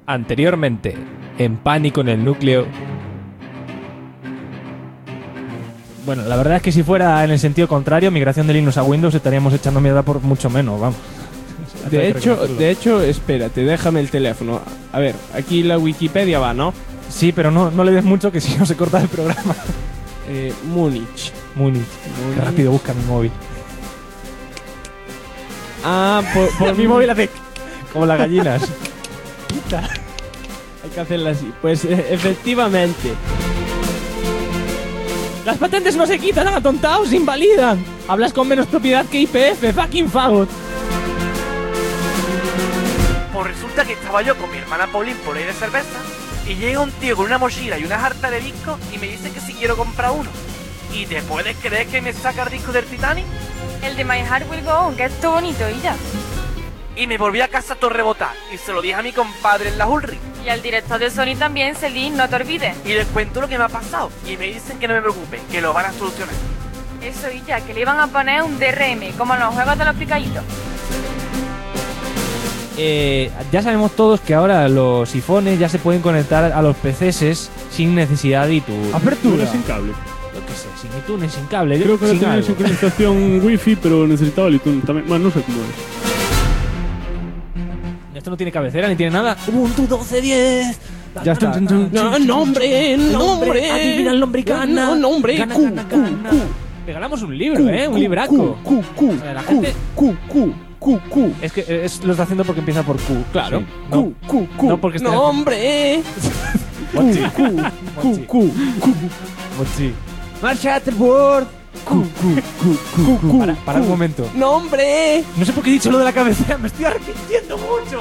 Anteriormente, en Pánico en el Núcleo. Bueno, la verdad es que si fuera en el sentido contrario, migración de Linux a Windows, estaríamos echando mierda por mucho menos, vamos. De hecho, espérate, déjame el teléfono. A ver, aquí la Wikipedia va, ¿no? Sí, pero no le des mucho que si no se corta el programa. Múnich. Qué rápido busca mi móvil. Ah, por Mi móvil hace como las gallinas. Hay que hacerla así. Pues efectivamente. Las patentes no se quitan, atontados, se invalidan. Hablas con menos propiedad que IPF, fucking fagot. Pues resulta que estaba yo con mi hermana Pauline por ahí de cerveza y llega un tío con una mochila y una jarta de discos y me dice que si quiero comprar uno. ¿Y te puedes creer que me saca el disco del Titanic? El de My Heart Will Go On, que es todo bonito y ya. Y me volví a casa todo rebotar y se lo dije a mi compadre en la Ulrich. Y al director de Sony también, Celine, no te olvides. Y les cuento lo que me ha pasado y me dicen que no me preocupe, que lo van a solucionar. Eso y ya, que le iban a poner un DRM, como en los juegos de los picaditos. Ya sabemos todos que ahora los iPhones ya se pueden conectar a los PCs sin necesidad de iTunes. Apertura sin cable. Lo que sé, sin iTunes, sin cable. Creo que sin tenía algo. sincronización Wi-Fi, pero necesitaba el iTunes también. Bueno, no sé cómo es. Esto no tiene cabecera ni tiene nada. Ubuntu 12.10. Ya está. Nombre. Adivina el nombre y gana. Nombre. Gana. Regalamos un libro, un libraco. O sea, la gente... Es que lo está haciendo porque empieza por Q. Claro. Sí. No porque esté... Nombre. Mochi. Marcha Atterboard. Para un momento. Nombre. No sé por qué he dicho lo de la cabecera, me estoy arrepintiendo mucho.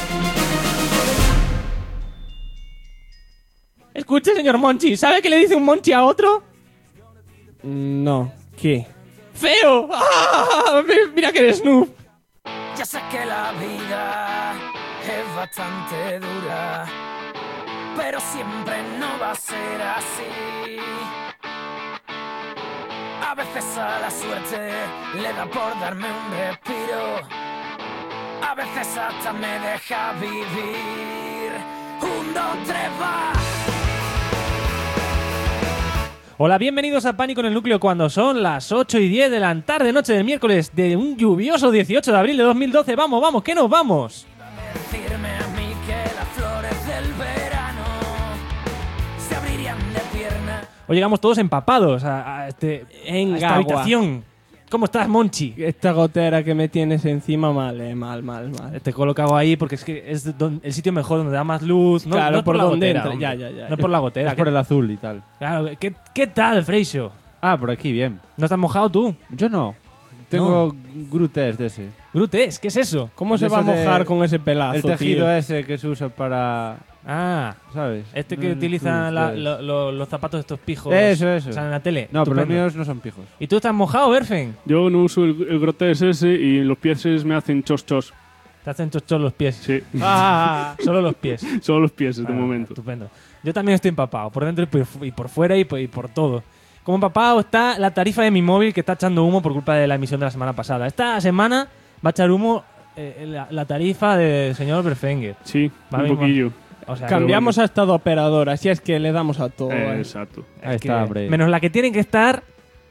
Escuche, señor Monchi, ¿sabe qué le dice un Monchi a otro? No. ¿Qué? ¡Feo! ¡Ah! Mira que eres Snoop. Ya sé que la vida es bastante dura, pero siempre no va a ser así. A veces a la suerte le da por darme un respiro, a veces hasta me deja vivir. 1, 2, 3, va. Hola, bienvenidos a Pánico en el Núcleo cuando son las 8:10 de la tarde-noche del miércoles de un lluvioso 18 de abril de 2012. ¡Vamos, que nos vamos! Decirme a mí que las flores del verano se abrirían de pierna. Hoy llegamos todos empapados a esta agua. habitación. ¿Cómo estás, Monchi? Esta gotera que me tienes encima mal. Te he colocado ahí porque es que es el sitio mejor donde da más luz. No, Claro, no es por la donde gotera, entra. hombre. Ya. No es por la gotera. Es por el azul y tal. Claro, ¿qué tal, Freixo? Ah, por aquí, bien. ¿No estás mojado tú? Yo no. Tengo grutes de ese. Grutes, ¿qué es eso? ¿Cómo se De va a eso de- mojar con ese pelazo, El tejido tío? ese que se usa para... Ah, ¿Sabes? este que utilizan los zapatos de estos pijos. Eso. Salen en la tele. No, pero los Estupendo. míos no son pijos. ¿Y tú estás mojado, Berfen? Yo no uso el Grotes ese y los pies me hacen chos. Te hacen chochos los pies. Sí, Solo los pies. solo los pies de Ah, momento. Estupendo. Yo también estoy empapado, por dentro y por fuera y por todo. Como empapado está la tarifa de mi móvil que está echando humo por culpa de la emisión de la semana pasada. Esta semana va a echar humo la tarifa del señor Berfenger. Sí, Va un mismo. poquillo. O sea, Cambiamos a estado operador, así es que le damos a todo. Exacto. Ahí que está, hombre. menos la que tienen que estar,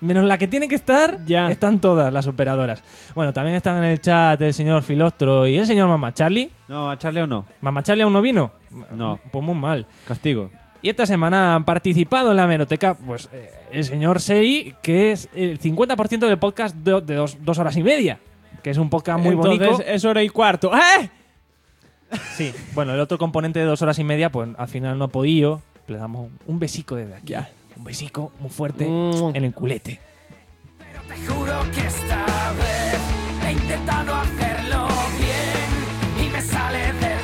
Ya. están todas las operadoras. Bueno, también están en el chat el señor Filostro y el señor Mamá Charlie. No, a Charlie o no. ¿Mamá Charlie aún no vino? No. Pues muy mal. Castigo. Y esta semana han participado en la hemeroteca pues, el señor Sei, que es el 50% del podcast de 2 horas y media. Que es un podcast muy Entonces, bonito. es hora y cuarto. ¡Eh! Sí, bueno, el otro componente de 2 horas y media, pues al final no ha podido. Le damos un besico desde aquí. Ya. Un besico muy fuerte Mm. en el culete. Pero te juro que esta vez he intentado hacerlo bien y me sale del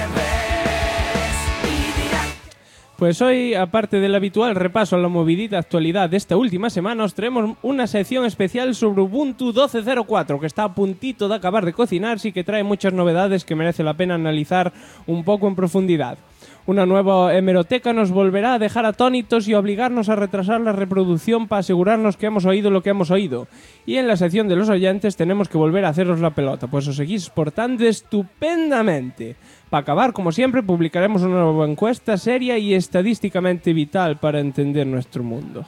revés. Y dirás Pues hoy, aparte del habitual repaso a la movidita actualidad de esta última semana, os traemos una sección especial sobre Ubuntu 12.04, que está a puntito de acabar de cocinar, sí que trae muchas novedades que merece la pena analizar un poco en profundidad. Una nueva hemeroteca nos volverá a dejar atónitos y obligarnos a retrasar la reproducción para asegurarnos que hemos oído lo que hemos oído. Y en la sección de los oyentes tenemos que volver a haceros la pelota, pues os seguís portando estupendamente. Para acabar, como siempre, publicaremos una nueva encuesta seria y estadísticamente vital para entender nuestro mundo.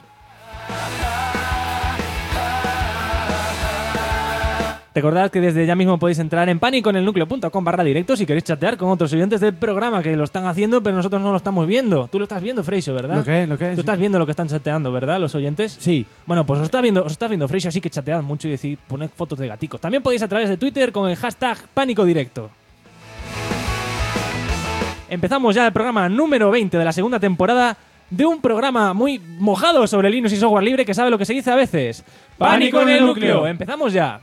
Recordad que desde ya mismo podéis entrar en paniconelnucleo.com/directo si queréis chatear con otros oyentes del programa que lo están haciendo, pero nosotros no lo estamos viendo. Tú lo estás viendo, Freixo, ¿verdad? ¿Lo qué? Tú estás viendo lo que están chateando, ¿verdad? Los oyentes. Sí. Bueno, pues os está viendo Freixo, así que chatead mucho y decid, poned fotos de gaticos. También podéis a través de Twitter con el hashtag PánicoDirecto. Empezamos ya el programa número 20 de la segunda temporada de un programa muy mojado sobre Linux y software libre que sabe lo que se dice a veces. ¡Pánico en el núcleo! ¡Empezamos ya!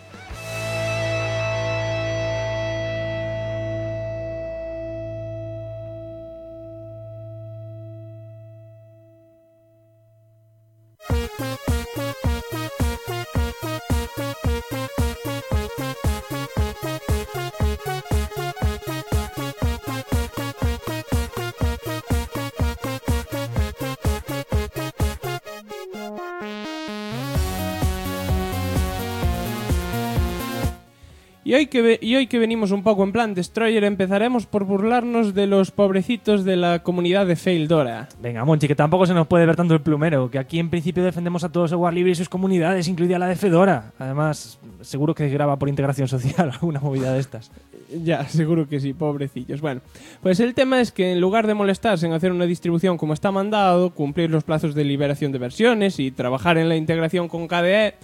Y hoy que venimos un poco en plan Destroyer, empezaremos por burlarnos de los pobrecitos de la comunidad de Faildora. Venga, Monchi, que tampoco se nos puede ver tanto el plumero, que aquí en principio defendemos a todo software libre y sus comunidades, incluida la de Fedora. Además, seguro que graba por integración social alguna movida de estas. Ya, seguro que sí, pobrecillos. Bueno, pues el tema es que en lugar de molestarse en hacer una distribución como está mandado, cumplir los plazos de liberación de versiones y trabajar en la integración con KDE,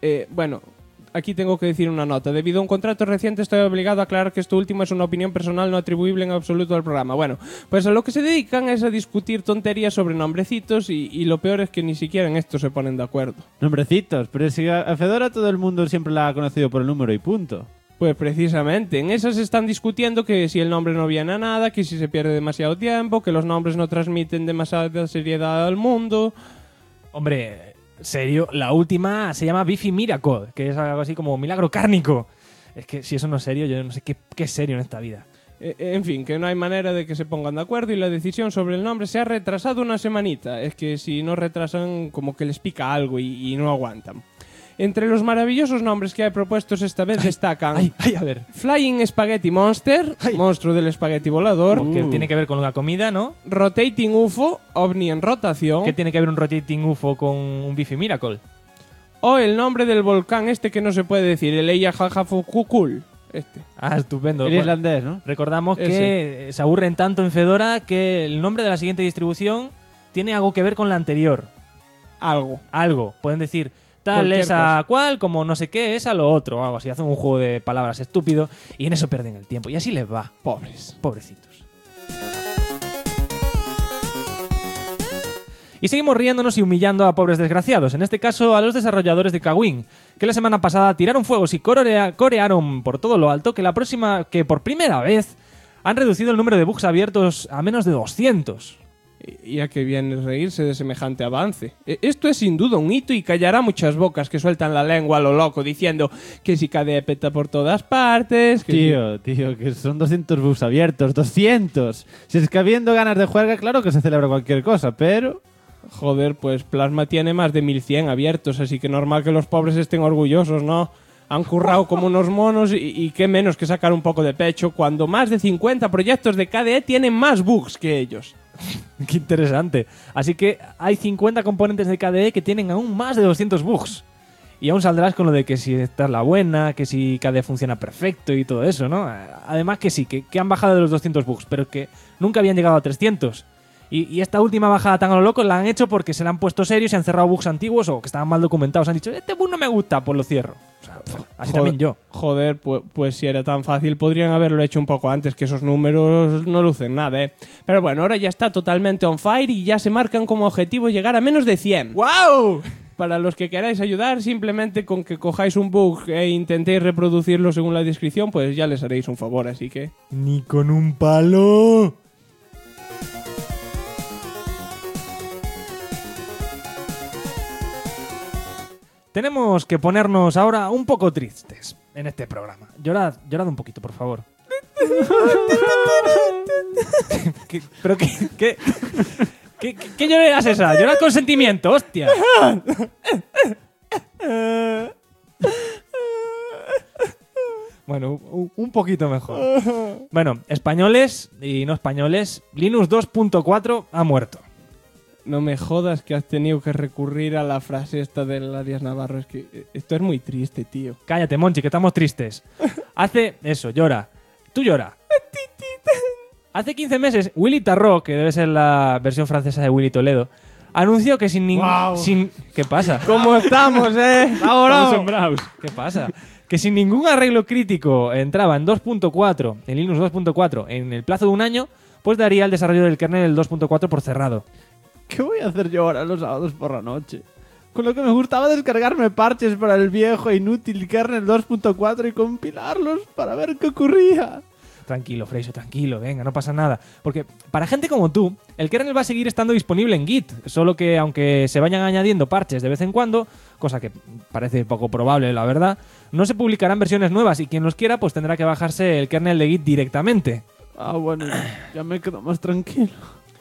aquí tengo que decir una nota. Debido a un contrato reciente estoy obligado a aclarar que esto último es una opinión personal no atribuible en absoluto al programa. Bueno, pues a lo que se dedican es a discutir tonterías sobre nombrecitos y lo peor es que ni siquiera en esto se ponen de acuerdo. Nombrecitos, pero si a Fedora todo el mundo siempre la ha conocido por el número y punto. Pues precisamente, en esas están discutiendo que si el nombre no viene a nada, que si se pierde demasiado tiempo, que los nombres no transmiten demasiada seriedad al mundo. Hombre, serio, la última se llama Bifi Miracle, que es algo así como milagro cárnico. Es que si eso no es serio, yo no sé qué es serio en esta vida. En fin, que no hay manera de que se pongan de acuerdo y la decisión sobre el nombre se ha retrasado una semanita. Es que si no retrasan, como que les pica algo y no aguantan. Entre los maravillosos nombres que hay propuestos esta vez destacan a ver. Flying Spaghetti Monster, monstruo del espagueti volador. Que tiene que ver con la comida, ¿no? Rotating UFO, ovni en rotación. ¿Qué tiene que ver un Rotating UFO con un Bifi Miracle? O el nombre del volcán este que no se puede decir, el Eyjafjallajökull. Estupendo. El islandés, ¿no? Recordamos que se aburren tanto en Fedora que el nombre de la siguiente distribución tiene algo que ver con la anterior. Algo. Pueden decir tal Cualquier es a cosa. cual, como no sé qué es a lo otro, o algo así. Hacen un juego de palabras estúpido y en eso pierden el tiempo. Y así les va. Pobrecitos. Y seguimos riéndonos y humillando a pobres desgraciados, en este caso a los desarrolladores de Kawin, que la semana pasada tiraron fuegos y corearon por todo lo alto que por primera vez han reducido el número de bugs abiertos a menos de 200. Y a que viene reírse de semejante avance. Esto es sin duda un hito y callará muchas bocas que sueltan la lengua a lo loco diciendo que si KDE peta por todas partes. Que Tío, que son 200 bugs abiertos, 200. Si es que habiendo ganas de jugar, claro que se celebra cualquier cosa, pero... Joder, pues Plasma tiene más de 1100 abiertos, así que normal que los pobres estén orgullosos, ¿no? Han currado como unos monos y qué menos que sacar un poco de pecho cuando más de 50 proyectos de KDE tienen más bugs que ellos. Qué interesante. Así que hay 50 componentes de KDE que tienen aún más de 200 bugs. Y aún saldrás con lo de que si esta es la buena, que si KDE funciona perfecto y todo eso, ¿no? Además que sí, que han bajado de los 200 bugs, pero que nunca habían llegado a 300. Y esta última bajada tan a lo loco la han hecho porque se la han puesto serios y han cerrado bugs antiguos o que estaban mal documentados. Han dicho, este bug no me gusta, pues lo cierro. O sea, así también yo. Joder, pues si era tan fácil podrían haberlo hecho un poco antes, que esos números no lucen nada, ¿eh? Pero bueno, ahora ya está totalmente on fire y ya se marcan como objetivo llegar a menos de 100. ¡Wow! Para los que queráis ayudar, simplemente con que cojáis un bug e intentéis reproducirlo según la descripción, pues ya les haréis un favor, así que... ¡Ni con un palo! Tenemos que ponernos ahora un poco tristes en este programa. Llorad un poquito, por favor. ¿Pero qué lloreras esa? Lloras con sentimiento, hostia. Bueno, un poquito mejor. Bueno, españoles y no españoles, Linux 2.4 ha muerto. No me jodas que has tenido que recurrir a la frase esta del Arias Navarro. Es que esto es muy triste, tío. Cállate, Monchi, que estamos tristes. Hace eso, llora. Tú llora. Hace 15 meses, Willy Tarró, que debe ser la versión francesa de Willy Toledo, anunció que sin ningún... ¿Qué pasa? ¿Cómo estamos, Estamos sembrados. ¿Qué pasa? Que sin ningún arreglo crítico entraba en 2.4, en Linux 2.4, en el plazo de un año, pues daría el desarrollo del kernel del 2.4 por cerrado. ¿Qué voy a hacer yo ahora los sábados por la noche? Con lo que me gustaba descargarme parches para el viejo e inútil kernel 2.4 y compilarlos para ver qué ocurría. Tranquilo, Freixo, tranquilo, venga, no pasa nada. Porque para gente como tú, el kernel va a seguir estando disponible en Git, solo que aunque se vayan añadiendo parches de vez en cuando, cosa que parece poco probable, la verdad, no se publicarán versiones nuevas y quien los quiera pues tendrá que bajarse el kernel de Git directamente. Ah, bueno, ya me quedo más tranquilo.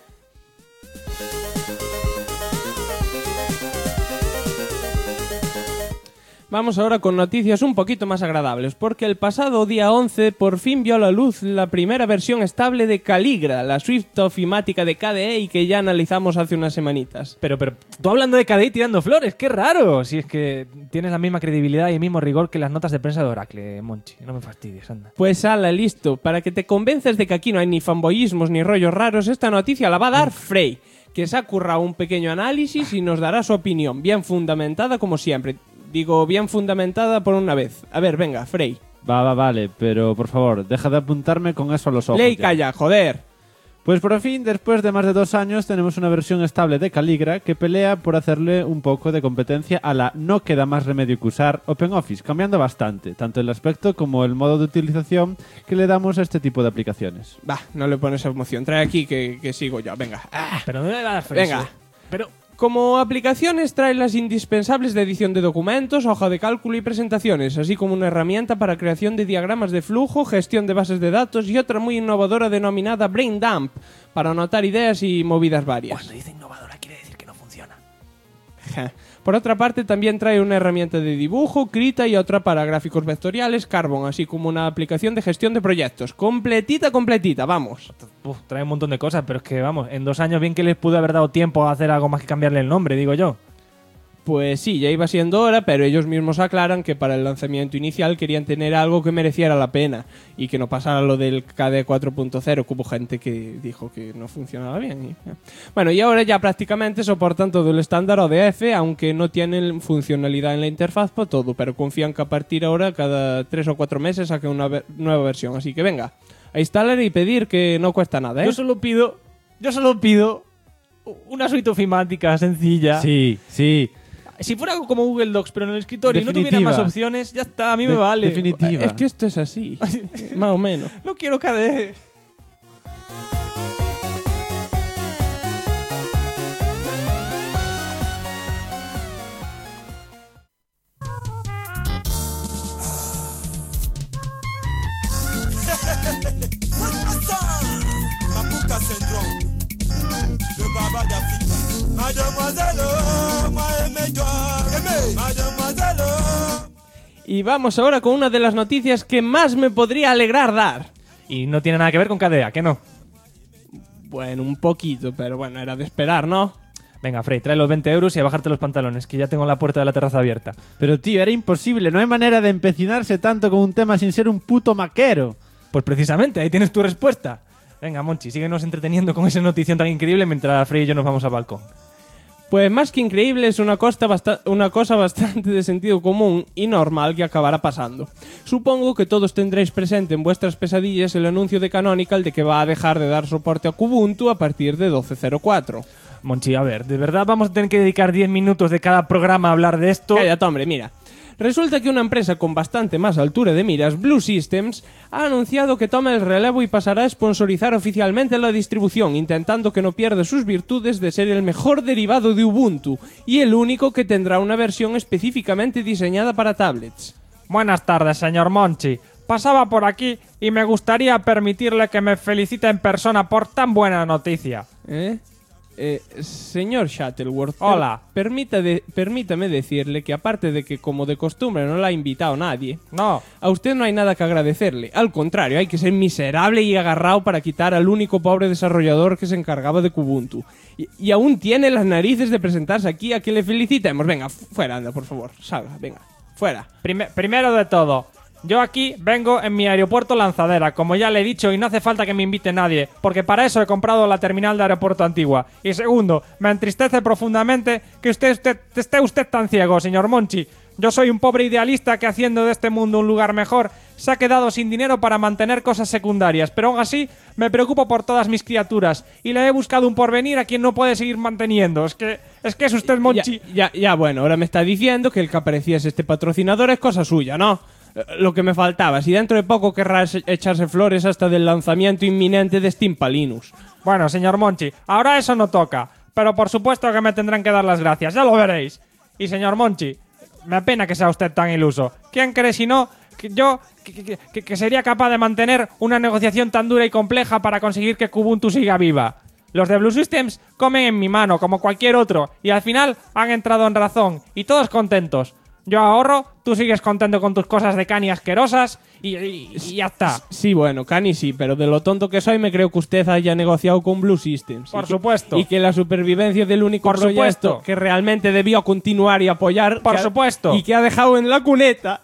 Vamos ahora con noticias un poquito más agradables, porque el pasado día 11 por fin vio a la luz la primera versión estable de Caligra, la Swift ofimática de KDE y que ya analizamos hace unas semanitas. Pero tú hablando de KDE tirando flores, qué raro. Si es que tienes la misma credibilidad y el mismo rigor que las notas de prensa de Oracle, Monchi. No me fastidies, anda. Pues ala, listo. Para que te convences de que aquí no hay ni fanboyismos ni rollos raros, esta noticia la va a dar Frey, que se ha currado un pequeño análisis y nos dará su opinión, bien fundamentada como siempre. Digo, bien fundamentada por una vez. A ver, venga, Frey. Vale, pero por favor, deja de apuntarme con eso a los ojos. Ley ya. calla, joder. Pues por fin, después de más de 2 años, tenemos una versión estable de Caligra que pelea por hacerle un poco de competencia a la no queda más remedio que usar OpenOffice, cambiando bastante, tanto el aspecto como el modo de utilización que le damos a este tipo de aplicaciones. Va, no le pones emoción. Trae aquí que sigo yo, venga. Pero no me va a dar Freixo. Venga. Pero... Como aplicaciones trae las indispensables de edición de documentos, hoja de cálculo y presentaciones, así como una herramienta para creación de diagramas de flujo, gestión de bases de datos y otra muy innovadora denominada Braindump, para anotar ideas y movidas varias. Cuando dice innovadora quiere decir que no funciona. Por otra parte, también trae una herramienta de dibujo, Krita y otra para gráficos vectoriales, Carbon, así como una aplicación de gestión de proyectos. Completita, vamos. trae un montón de cosas, pero es que, vamos, en 2 años bien que les pude haber dado tiempo a hacer algo más que cambiarle el nombre, digo yo. Pues sí, ya iba siendo hora, pero ellos mismos aclaran que para el lanzamiento inicial querían tener algo que mereciera la pena y que no pasara lo del KDE 4.0, que hubo gente que dijo que no funcionaba bien. Bueno, y ahora ya prácticamente soportan todo el estándar ODF, aunque no tienen funcionalidad en la interfaz para todo, pero confían que a partir ahora, cada 3 o 4 meses, saquen una nueva versión. Así que venga, a instalar y pedir, que no cuesta nada, ¿eh? Yo solo pido una suite ofimática sencilla. Sí. Si fuera algo como Google Docs, pero en el escritorio y no tuviera Definitiva. más opciones, ya está, a mí me vale. Definitiva. Es que esto es así, más o menos. No quiero KDE. Y vamos ahora con una de las noticias que más me podría alegrar dar. Y no tiene nada que ver con KDE, ¿a qué no? Bueno, un poquito, pero bueno, era de esperar, ¿no? Venga, Frey, trae los 20 euros y a bajarte los pantalones, que ya tengo la puerta de la terraza abierta. Pero tío, era imposible, no hay manera de empecinarse tanto con un tema sin ser un puto maquero. Pues precisamente, ahí tienes tu respuesta. Venga, Monchi, síguenos entreteniendo con esa notición tan increíble mientras Frey y yo nos vamos al balcón. Pues más que increíble, es una cosa bastante de sentido común y normal que acabará pasando. Supongo que todos tendréis presente en vuestras pesadillas el anuncio de Canonical de que va a dejar de dar soporte a Kubuntu a partir de 12.04. Monchi, a ver, ¿de verdad vamos a tener que dedicar 10 minutos de cada programa a hablar de esto? Cállate, hombre, mira. Resulta que una empresa con bastante más altura de miras, Blue Systems, ha anunciado que toma el relevo y pasará a sponsorizar oficialmente la distribución, intentando que no pierda sus virtudes de ser el mejor derivado de Ubuntu y el único que tendrá una versión específicamente diseñada para tablets. Buenas tardes, señor Monchi. pasaba por aquí y me gustaría permitirle que me felicite en persona por tan buena noticia. Señor Shuttleworth, Hola. Permítame decirle que aparte de que como de costumbre no la ha invitado nadie, No, a usted no hay nada que agradecerle. Al contrario, hay que ser miserable y agarrado para quitar al único pobre desarrollador que se encargaba de Kubuntu. Y aún tiene las narices de presentarse aquí a que le felicitemos. Venga, fuera, anda, por favor. Salga, venga, fuera. primero de todo, yo aquí vengo en mi aeropuerto Lanzadera, como ya le he dicho, y no hace falta que me invite nadie, porque para eso he comprado la terminal de aeropuerto antigua. Y segundo, me entristece profundamente que esté usted tan ciego, señor Monchi. Yo soy un pobre idealista que, haciendo de este mundo un lugar mejor, se ha quedado sin dinero para mantener cosas secundarias, pero aún así me preocupo por todas mis criaturas y le he buscado un porvenir a quien no puede seguir manteniendo. Es que es usted, Monchi. Ya, bueno, ahora me está diciendo que el que apareciese este patrocinador es cosa suya, ¿no? Lo que me faltaba, si dentro de poco querrá echarse flores hasta del lanzamiento inminente de Steam para Linux. Bueno, señor Monchi, ahora eso no toca, pero por supuesto que me tendrán que dar las gracias, ya lo veréis. Y señor Monchi, me apena que sea usted tan iluso. ¿Quién cree si no que yo que sería capaz de mantener una negociación tan dura y compleja para conseguir que Kubuntu siga viva? Los de Blue Systems comen en mi mano como cualquier otro y al final han entrado en razón y todos contentos. Yo ahorro, tú sigues contento con tus cosas de cani asquerosas y ya está. Sí, bueno, cani sí, pero de lo tonto que soy me creo que usted haya negociado con Blue Systems. Por supuesto. Y que la supervivencia del único Por proyecto supuesto. que realmente debió continuar y apoyar... Por supuesto. Y que ha dejado en la cuneta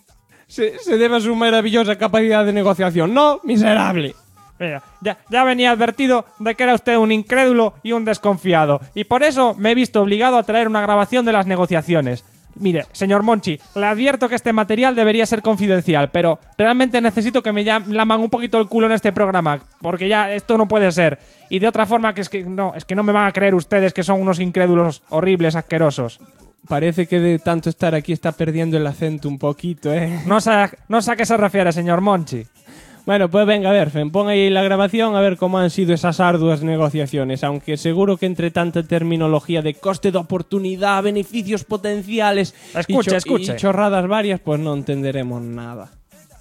se debe a su maravillosa capacidad de negociación. ¡No, miserable! Mira, ya venía advertido de que era usted un incrédulo y un desconfiado. Y por eso me he visto obligado a traer una grabación de las negociaciones. Mire, señor Monchi, le advierto que este material debería ser confidencial, pero realmente necesito que me laman un poquito el culo en este programa, porque ya esto no puede ser. Y de otra forma, que no me van a creer ustedes que son unos incrédulos horribles, asquerosos. Parece que de tanto estar aquí está perdiendo el acento un poquito, ¿eh? No sé a qué se refiere, señor Monchi. Bueno, pues venga, a ver, Fen, pon ahí la grabación a ver cómo han sido esas arduas negociaciones, aunque seguro que entre tanta terminología de coste de oportunidad, beneficios potenciales Escuche. y chorradas varias, pues no entenderemos nada.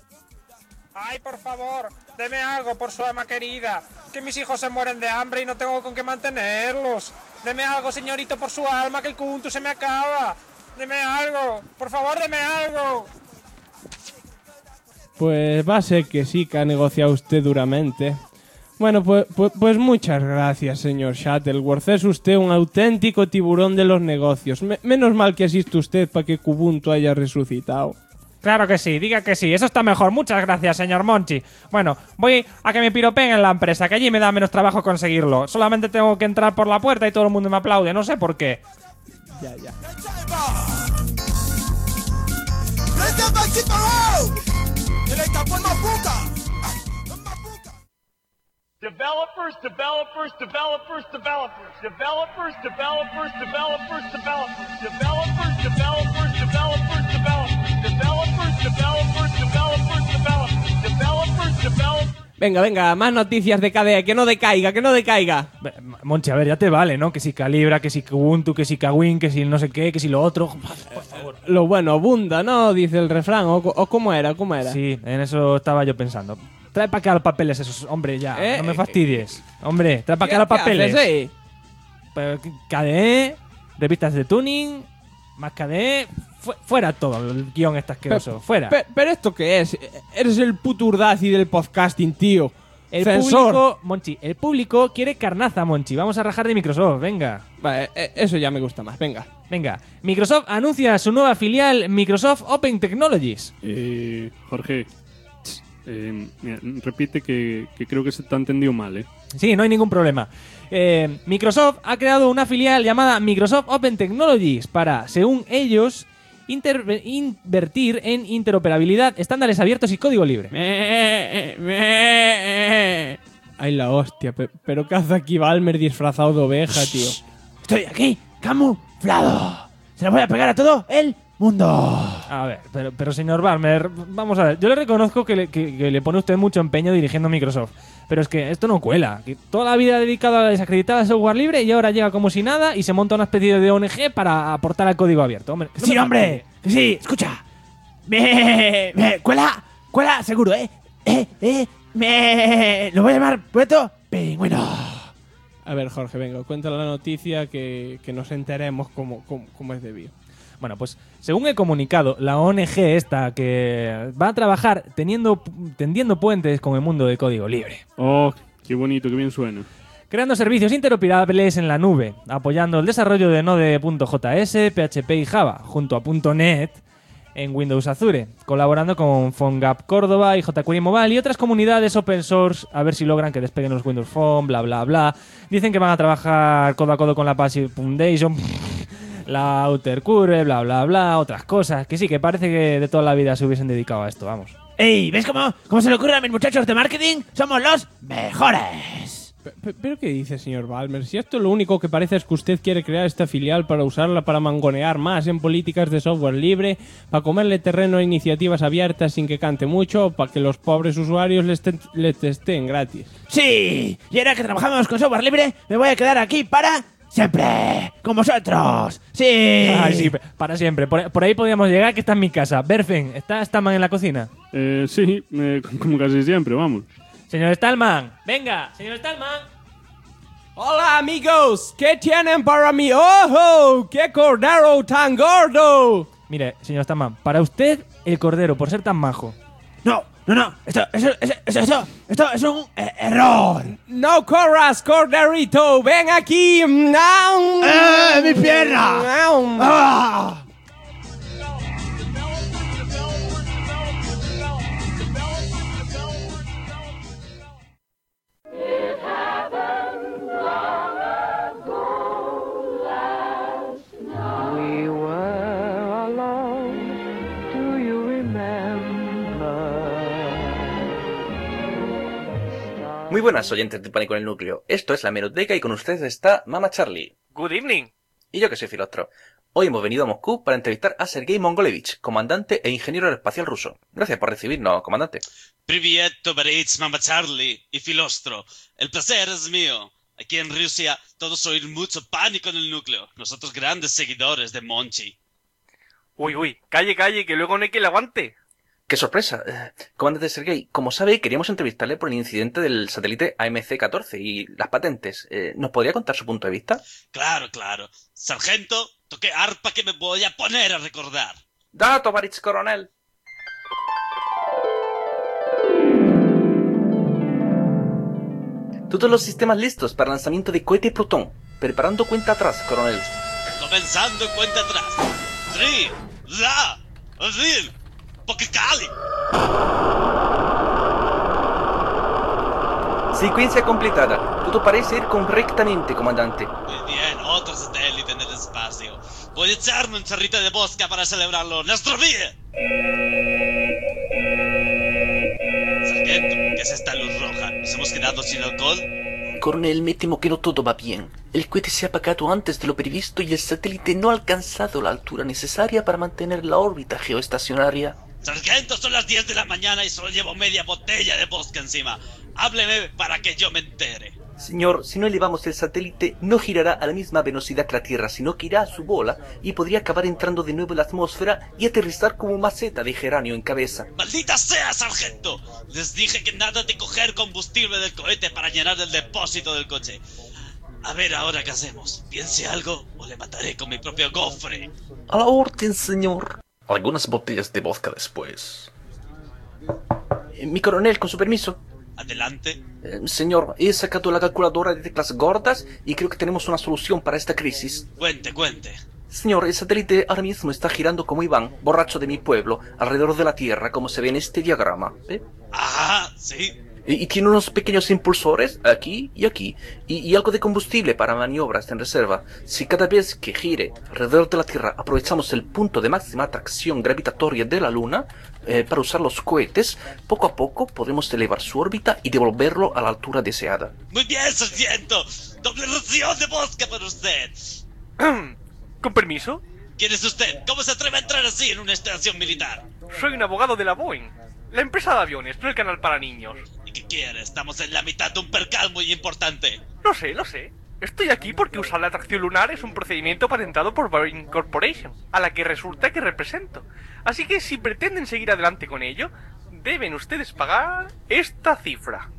Ay, por favor, deme algo por su alma querida, que mis hijos se mueren de hambre y no tengo con qué mantenerlos. Deme algo, señorito, por su alma, que el Kubuntu se me acaba. Deme algo, por favor, deme algo. Pues va a ser que sí que ha negociado usted duramente. Bueno, pues muchas gracias, señor Shuttleworth. Es usted un auténtico tiburón de los negocios. Menos mal que asiste usted para que Kubuntu haya resucitado. Claro que sí, diga que sí, eso está mejor. Muchas gracias, señor Monchi. Bueno, voy a que me piropeen en la empresa, que allí me da menos trabajo conseguirlo. Solamente tengo que entrar por la puerta y todo el mundo me aplaude, no sé por qué. Ya. Venga, más noticias de KDE, que no decaiga. Monchi, a ver, ya te vale, ¿no? Que si Calibra, que si Kubuntu, que si Kawin, que si no sé qué, que si lo otro. Por favor. Lo bueno abunda, ¿no? Dice el refrán, o ¿cómo era? Sí, en eso estaba yo pensando. Trae para acá los papeles esos, hombre, ya, no me fastidies. Hombre, trae para acá los papeles. ¿Qué Pero KDE, revistas de tuning, más KDE, fuera todo el guión este asqueroso, fuera. Pero ¿esto qué es? Eres el puto Urdaci del podcasting, tío. El Censor. público, Monchi, el público quiere carnaza, Monchi. Vamos a rajar de Microsoft, venga. Vale, eso ya me gusta más, venga. Microsoft anuncia su nueva filial Microsoft Open Technologies. Jorge, mira, repite que creo que se te ha entendido mal, ¿eh? Sí, no hay ningún problema. Microsoft ha creado una filial llamada Microsoft Open Technologies para, según ellos, invertir en interoperabilidad, estándares abiertos y código libre. Ay, la hostia, pero ¿qué hace aquí Balmer disfrazado de oveja, tío? Estoy aquí, camuflado. Se lo voy a pegar a todo el mundo. A ver, pero señor Balmer, vamos a ver. Yo le reconozco que le pone usted mucho empeño dirigiendo Microsoft. Pero es que esto no cuela. Que toda la vida ha dedicado a desacreditar el software libre y ahora llega como si nada y se monta una especie de ONG para aportar al código abierto. Hombre, Sí, hombre. Sí, escucha. Cuela cuela seguro, lo voy a llamar Puerto Pingüino. A ver, Jorge, venga, cuenta la noticia que nos enteremos cómo es debido. Bueno, pues según el comunicado, la ONG esta que va a trabajar tendiendo puentes con el mundo del código libre. Oh, qué bonito, qué bien suena. Creando servicios interoperables en la nube, apoyando el desarrollo de Node.js, PHP y Java, junto a .NET en Windows Azure, colaborando con PhoneGap Córdoba y jQuery Mobile y otras comunidades open source a ver si logran que despeguen los Windows Phone, bla bla bla. Dicen que van a trabajar codo a codo con la Apache Foundation, la Outer Curve, bla bla bla, otras cosas, que sí, que parece que de toda la vida se hubiesen dedicado a esto, vamos. ¡Ey! ¿Ves cómo se le ocurre a mis muchachos de marketing? ¡Somos los mejores! ¿Pero qué dice, señor Balmer? Si esto lo único que parece es que usted quiere crear esta filial para usarla para mangonear más en políticas de software libre, para comerle terreno a iniciativas abiertas sin que cante mucho, o para que los pobres usuarios les testeen gratis. ¡Sí! Y ahora que trabajamos con software libre, me voy a quedar aquí para siempre, con vosotros. ¡Sí! Ay, sí, para siempre. Por ahí podríamos llegar, que está en mi casa. Berfen, ¿está Stallman en la cocina? Sí, como casi siempre, vamos. Señor Stallman, venga, señor Stallman. ¡Hola, amigos! ¿Qué tienen para mí? ¡Ojo! ¡Qué cordero tan gordo! Mire, señor Stallman, para usted el cordero, por ser tan majo. No. Esto es un error. ¡No corras, corderito! ¡Ven aquí! ¡Mi pierna! ¡Ah! Muy buenas, oyentes de Pánico en el Núcleo. Esto es La Hemeroteca y con ustedes está Mama Charlie. Good evening. Y yo que soy Filostro. Hoy hemos venido a Moscú para entrevistar a Sergei Mongolevich, comandante e ingeniero aeroespacial ruso. Gracias por recibirnos, comandante. Привет, товарищ Mama Charlie y Filostro. El placer es mío. Aquí en Rusia todos oír mucho Pánico en el Núcleo. Nosotros grandes seguidores de Monchi. Uy, calle, que luego no hay quien le aguante. ¡Qué sorpresa! Comandante Sergei, como sabe, queríamos entrevistarle por el incidente del satélite AMC-14 y las patentes. ¿Nos podría contar su punto de vista? Claro. Sargento, toque arpa que me voy a poner a recordar. ¡Da, tovarich coronel! Todos los sistemas listos para lanzamiento de cohete Proton. Preparando cuenta atrás, coronel. Comenzando cuenta atrás. 3, 2, 1... Pokekali. Secuencia completada. Todo parece ir correctamente, comandante. Muy bien, otro satélite en el espacio. Voy a echarme un charrito de vodka para celebrarlo. ¡Nuestro día! Sargento, ¿qué es esta luz roja? ¿Nos hemos quedado sin alcohol? Coronel, me temo que no todo va bien. El cohete se ha apagado antes de lo previsto y el satélite no ha alcanzado la altura necesaria para mantener la órbita geoestacionaria. Sargento, son las 10 de la mañana y solo llevo media botella de vodka encima. Hábleme para que yo me entere. Señor, si no elevamos el satélite, no girará a la misma velocidad que la Tierra, sino que irá a su bola y podría acabar entrando de nuevo en la atmósfera y aterrizar como maceta de geranio en cabeza. ¡Maldita sea, sargento! Les dije que nada de coger combustible del cohete para llenar el depósito del coche. A ver ahora qué hacemos. Piense algo o le mataré con mi propio cofre. A la orden, señor. Algunas botellas de vodka después. Mi coronel, con su permiso. Adelante. Señor, he sacado la calculadora de teclas gordas y creo que tenemos una solución para esta crisis. Cuente. Señor, el satélite ahora mismo está girando como Iván, borracho de mi pueblo, alrededor de la Tierra, como se ve en este diagrama. ¿Ve? Ajá, sí. Y tiene unos pequeños impulsores aquí y aquí, y algo de combustible para maniobras en reserva. Si cada vez que gire alrededor de la Tierra aprovechamos el punto de máxima atracción gravitatoria de la Luna para usar los cohetes, poco a poco podremos elevar su órbita y devolverlo a la altura deseada. Muy bien, sargento. Doble ración de vodka para usted. ¿Con permiso? ¿Quién es usted? ¿Cómo se atreve a entrar así en una estación militar? Soy un abogado de la Boeing, la empresa de aviones, no el canal para niños. ¿Y qué quiere? Estamos en la mitad de un percal muy importante. Lo sé. Estoy aquí porque usar la atracción lunar es un procedimiento patentado por Boeing Corporation, a la que resulta que represento. Así que si pretenden seguir adelante con ello, deben ustedes pagar esta cifra.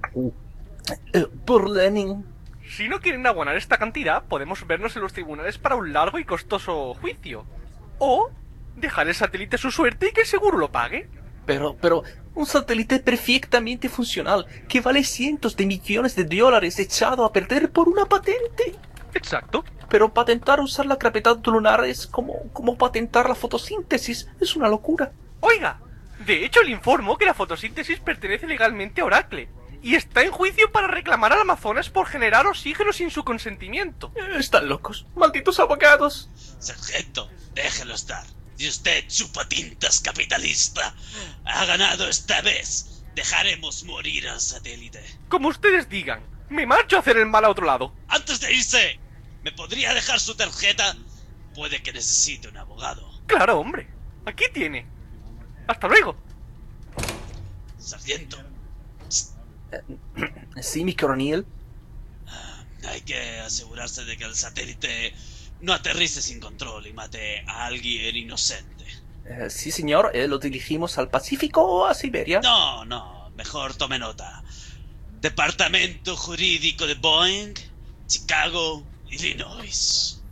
Por Lenin. Si no quieren abonar esta cantidad, podemos vernos en los tribunales para un largo y costoso juicio. O dejar el satélite a su suerte y que el seguro lo pague. Pero, un satélite perfectamente funcional que vale cientos de millones de dólares echado a perder por una patente. Exacto. Pero patentar usar la gravedad lunar es como patentar la fotosíntesis. Es una locura. Oiga, de hecho le informo que la fotosíntesis pertenece legalmente a Oracle y está en juicio para reclamar al Amazonas por generar oxígeno sin su consentimiento. Están locos. Malditos abogados. Sargento, déjelo estar. Si usted, chupatintas capitalista, ha ganado esta vez, dejaremos morir al satélite. Como ustedes digan, me marcho a hacer el mal a otro lado. Antes de irse, ¿me podría dejar su tarjeta? Puede que necesite un abogado. Claro, hombre. Aquí tiene. Hasta luego. Sargento. Sí, mi coronel. Hay que asegurarse de que el satélite no aterrice sin control y mate a alguien inocente. Sí, señor. ¿Lo dirigimos al Pacífico o a Siberia? No. Mejor tome nota. Departamento Jurídico de Boeing, Chicago, Illinois.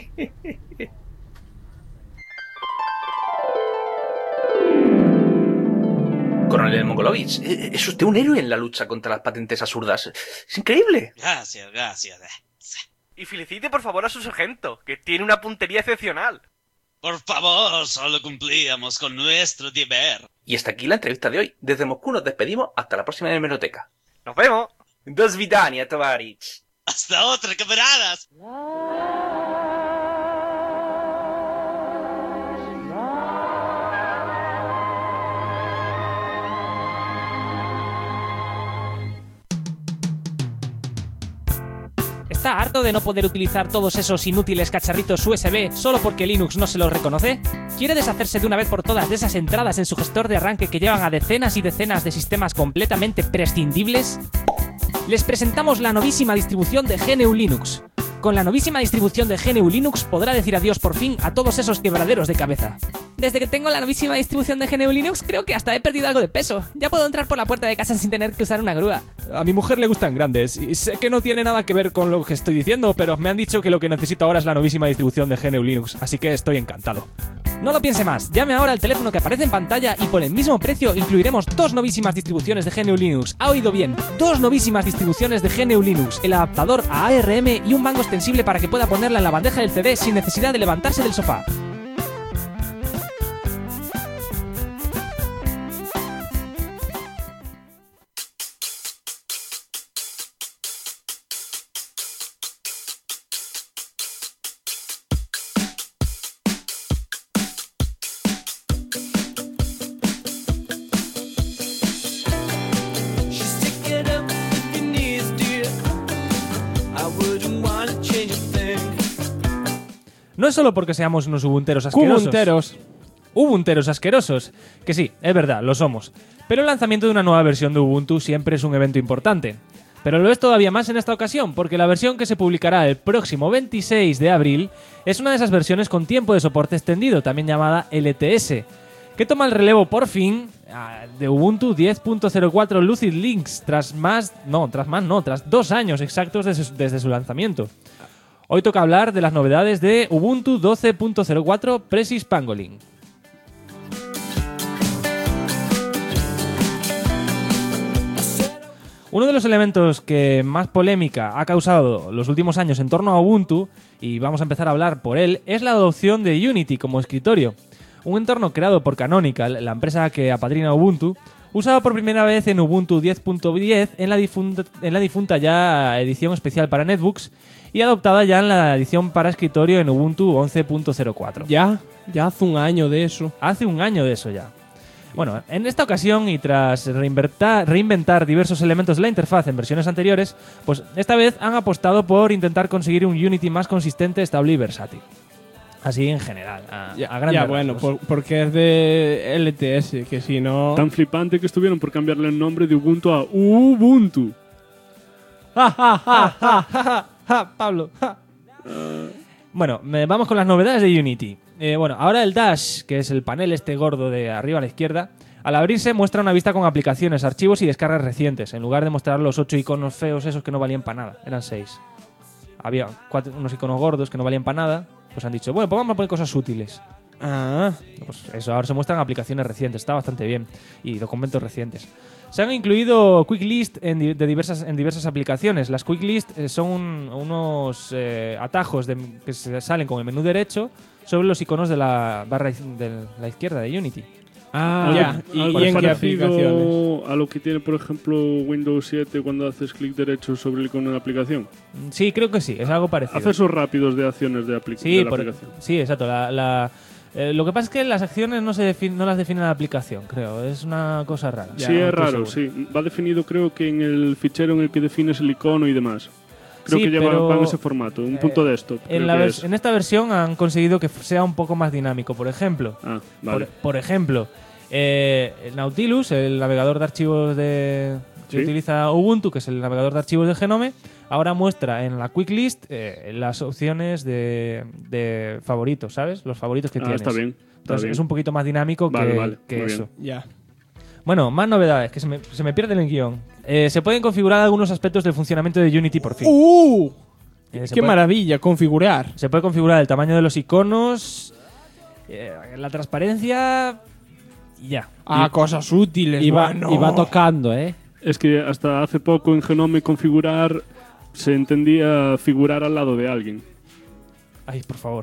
Coronel Mongolovich, es usted un héroe en la lucha contra las patentes absurdas. Es increíble. Gracias. Y felicite por favor a su sargento, que tiene una puntería excepcional. Por favor, solo cumplíamos con nuestro deber. Y hasta aquí la entrevista de hoy. Desde Moscú nos despedimos. Hasta la próxima hemeroteca. ¡Nos vemos! До свидания, товарищ. Hasta otra, camaradas. ¿Está harto de no poder utilizar todos esos inútiles cacharritos USB solo porque Linux no se los reconoce? ¿Quiere deshacerse de una vez por todas de esas entradas en su gestor de arranque que llevan a decenas y decenas de sistemas completamente prescindibles? Les presentamos la novísima distribución de GNU Linux. Con la novísima distribución de GNU Linux podrá decir adiós por fin a todos esos quebraderos de cabeza. Desde que tengo la novísima distribución de GNU Linux creo que hasta he perdido algo de peso. Ya puedo entrar por la puerta de casa sin tener que usar una grúa. A mi mujer le gustan grandes y sé que no tiene nada que ver con lo que estoy diciendo, pero me han dicho que lo que necesito ahora es la novísima distribución de GNU Linux, así que estoy encantado. No lo piense más, llame ahora al teléfono que aparece en pantalla y por el mismo precio incluiremos 2 novísimas distribuciones de GNU Linux. ¿Ha oído bien? 2 novísimas distribuciones de GNU Linux, el adaptador a ARM y un mango extensible para que pueda ponerla en la bandeja del CD sin necesidad de levantarse del sofá. No es solo porque seamos unos ubunteros asquerosos. Ubunteros asquerosos. Que sí, es verdad, lo somos. Pero el lanzamiento de una nueva versión de Ubuntu siempre es un evento importante. Pero lo es todavía más en esta ocasión, porque la versión que se publicará el próximo 26 de abril es una de esas versiones con tiempo de soporte extendido, también llamada LTS, que toma el relevo por fin de Ubuntu 10.04 Lucid Links tras 2 años exactos desde su lanzamiento. Hoy toca hablar de las novedades de Ubuntu 12.04 Precis Pangolin. Uno de los elementos que más polémica ha causado los últimos años en torno a Ubuntu, y vamos a empezar a hablar por él, es la adopción de Unity como escritorio. Un entorno creado por Canonical, la empresa que apadrina Ubuntu, usado por primera vez en Ubuntu 10.10 en la difunta ya edición especial para netbooks y adoptada ya en la edición para escritorio en Ubuntu 11.04. Ya hace un año de eso. Hace un año de eso ya. Bueno, en esta ocasión y tras reinventar diversos elementos de la interfaz en versiones anteriores, pues esta vez han apostado por intentar conseguir un Unity más consistente, estable y versátil. Así en general, a grandes bueno, rasgos. porque es de LTS, que si no... Tan flipante que estuvieron por cambiarle el nombre de Ubuntu a Ubuntu. Pablo. Bueno, vamos con las novedades de Unity. Ahora el Dash, que es el panel este gordo de arriba a la izquierda, Al abrirse muestra una vista con aplicaciones, archivos y descargas recientes, en lugar de mostrar los 8 iconos feos esos que no valían para nada. Eran 6. Había unos iconos gordos que no valían para nada. Pues han dicho, bueno, pues vamos a poner cosas útiles. Pues eso, ahora se muestran aplicaciones recientes, está bastante bien. Y documentos recientes. Se han incluido quick list en diversas aplicaciones. Las quick list son unos atajos que se salen con el menú derecho sobre los iconos de la barra de la izquierda de Unity. ¿Y en qué aplicaciones? A lo que tiene, por ejemplo, Windows 7 cuando haces clic derecho sobre el icono de la aplicación. Sí, creo que sí, es algo parecido. Accesos rápidos de acciones de la aplicación. Sí, exacto. Lo que pasa es que las acciones no las define la aplicación, creo. Es una cosa rara. Sí, es raro, sí. Va definido, creo que en el fichero en el que defines el icono y demás. Creo que va en ese formato, un punto de esto. En esta versión han conseguido que sea un poco más dinámico. Por ejemplo, por ejemplo, Nautilus, el navegador de archivos que utiliza Ubuntu, que es el navegador de archivos de Genome, ahora muestra en la Quick List las opciones de favoritos, ¿sabes? Los favoritos que tienes. Está bien. Entonces es un poquito más dinámico que eso. Ya. Bueno, más novedades, que se me pierde el guión. Se pueden configurar algunos aspectos del funcionamiento de Unity por fin. ¡Qué maravilla! Configurar. Se puede configurar el tamaño de los iconos, la transparencia y ya. Cosas útiles. Y va tocando, ¿eh? Es que hasta hace poco en Genome configurar se entendía figurar al lado de alguien. Ay, por favor.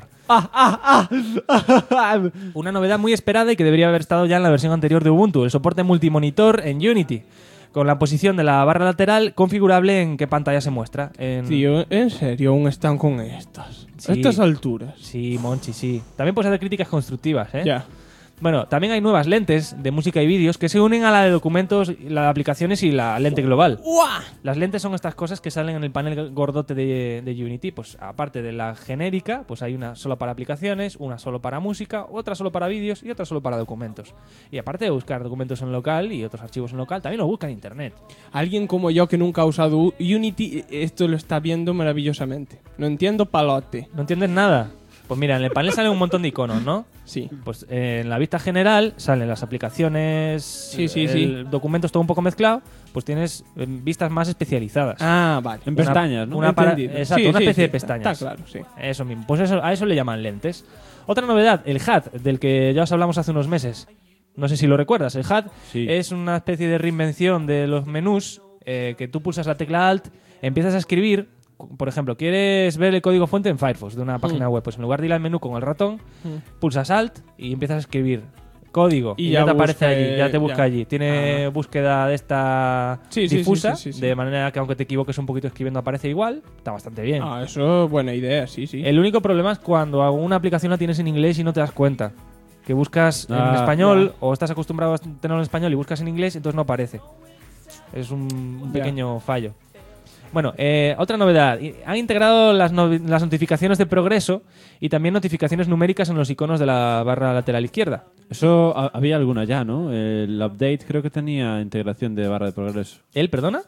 Una novedad muy esperada y que debería haber estado ya en la versión anterior de Ubuntu, el soporte multimonitor en Unity, con la posición de la barra lateral configurable en qué pantalla se muestra. Tío, ¿en serio aún están con estas? Sí. ¿A estas alturas? Sí, Monchi, sí. También puedes hacer críticas constructivas, ¿eh? Ya. Bueno, también hay nuevas lentes de música y vídeos que se unen a la de documentos, la de aplicaciones y la lente global. ¡Uah! Las lentes son estas cosas que salen en el panel gordote de Unity. Pues aparte de la genérica, pues hay una solo para aplicaciones, una solo para música, otra solo para vídeos y otra solo para documentos. Y aparte de buscar documentos en local y otros archivos en local, también lo busca en internet. Alguien como yo que nunca ha usado Unity, esto lo está viendo maravillosamente. No entiendo palote. ¿No entiendes nada? Pues mira, en el panel salen un montón de iconos, ¿no? Sí. Pues en la vista general salen las aplicaciones, sí. documentos todo un poco mezclado, pues tienes vistas más especializadas. Vale. En pestañas, ¿no? Exacto, una especie de pestañas. Está claro, sí. Eso mismo. Pues a eso le llaman lentes. Otra novedad, el HUD, del que ya os hablamos hace unos meses. No sé si lo recuerdas. El HUD es una especie de reinvención de los menús que tú pulsas la tecla Alt, empiezas a escribir. Por ejemplo, quieres ver el código fuente en Firefox de una página web. Pues en lugar de ir al menú con el ratón, pulsas Alt y empiezas a escribir código. Y ya te aparece allí, ya te busca allí. Tiene búsqueda de esta difusa, de manera que aunque te equivoques un poquito escribiendo aparece igual. Está bastante bien. Eso es buena idea, sí. El único problema es cuando una aplicación la tienes en inglés y no te das cuenta. Que buscas en español o estás acostumbrado a tenerlo en español y buscas en inglés, entonces no aparece. Es un pequeño fallo. Bueno, otra novedad. Han integrado las notificaciones de progreso y también notificaciones numéricas en los iconos de la barra lateral izquierda. Eso había alguna ya, ¿no? El update creo que tenía integración de barra de progreso. ¿El, perdona?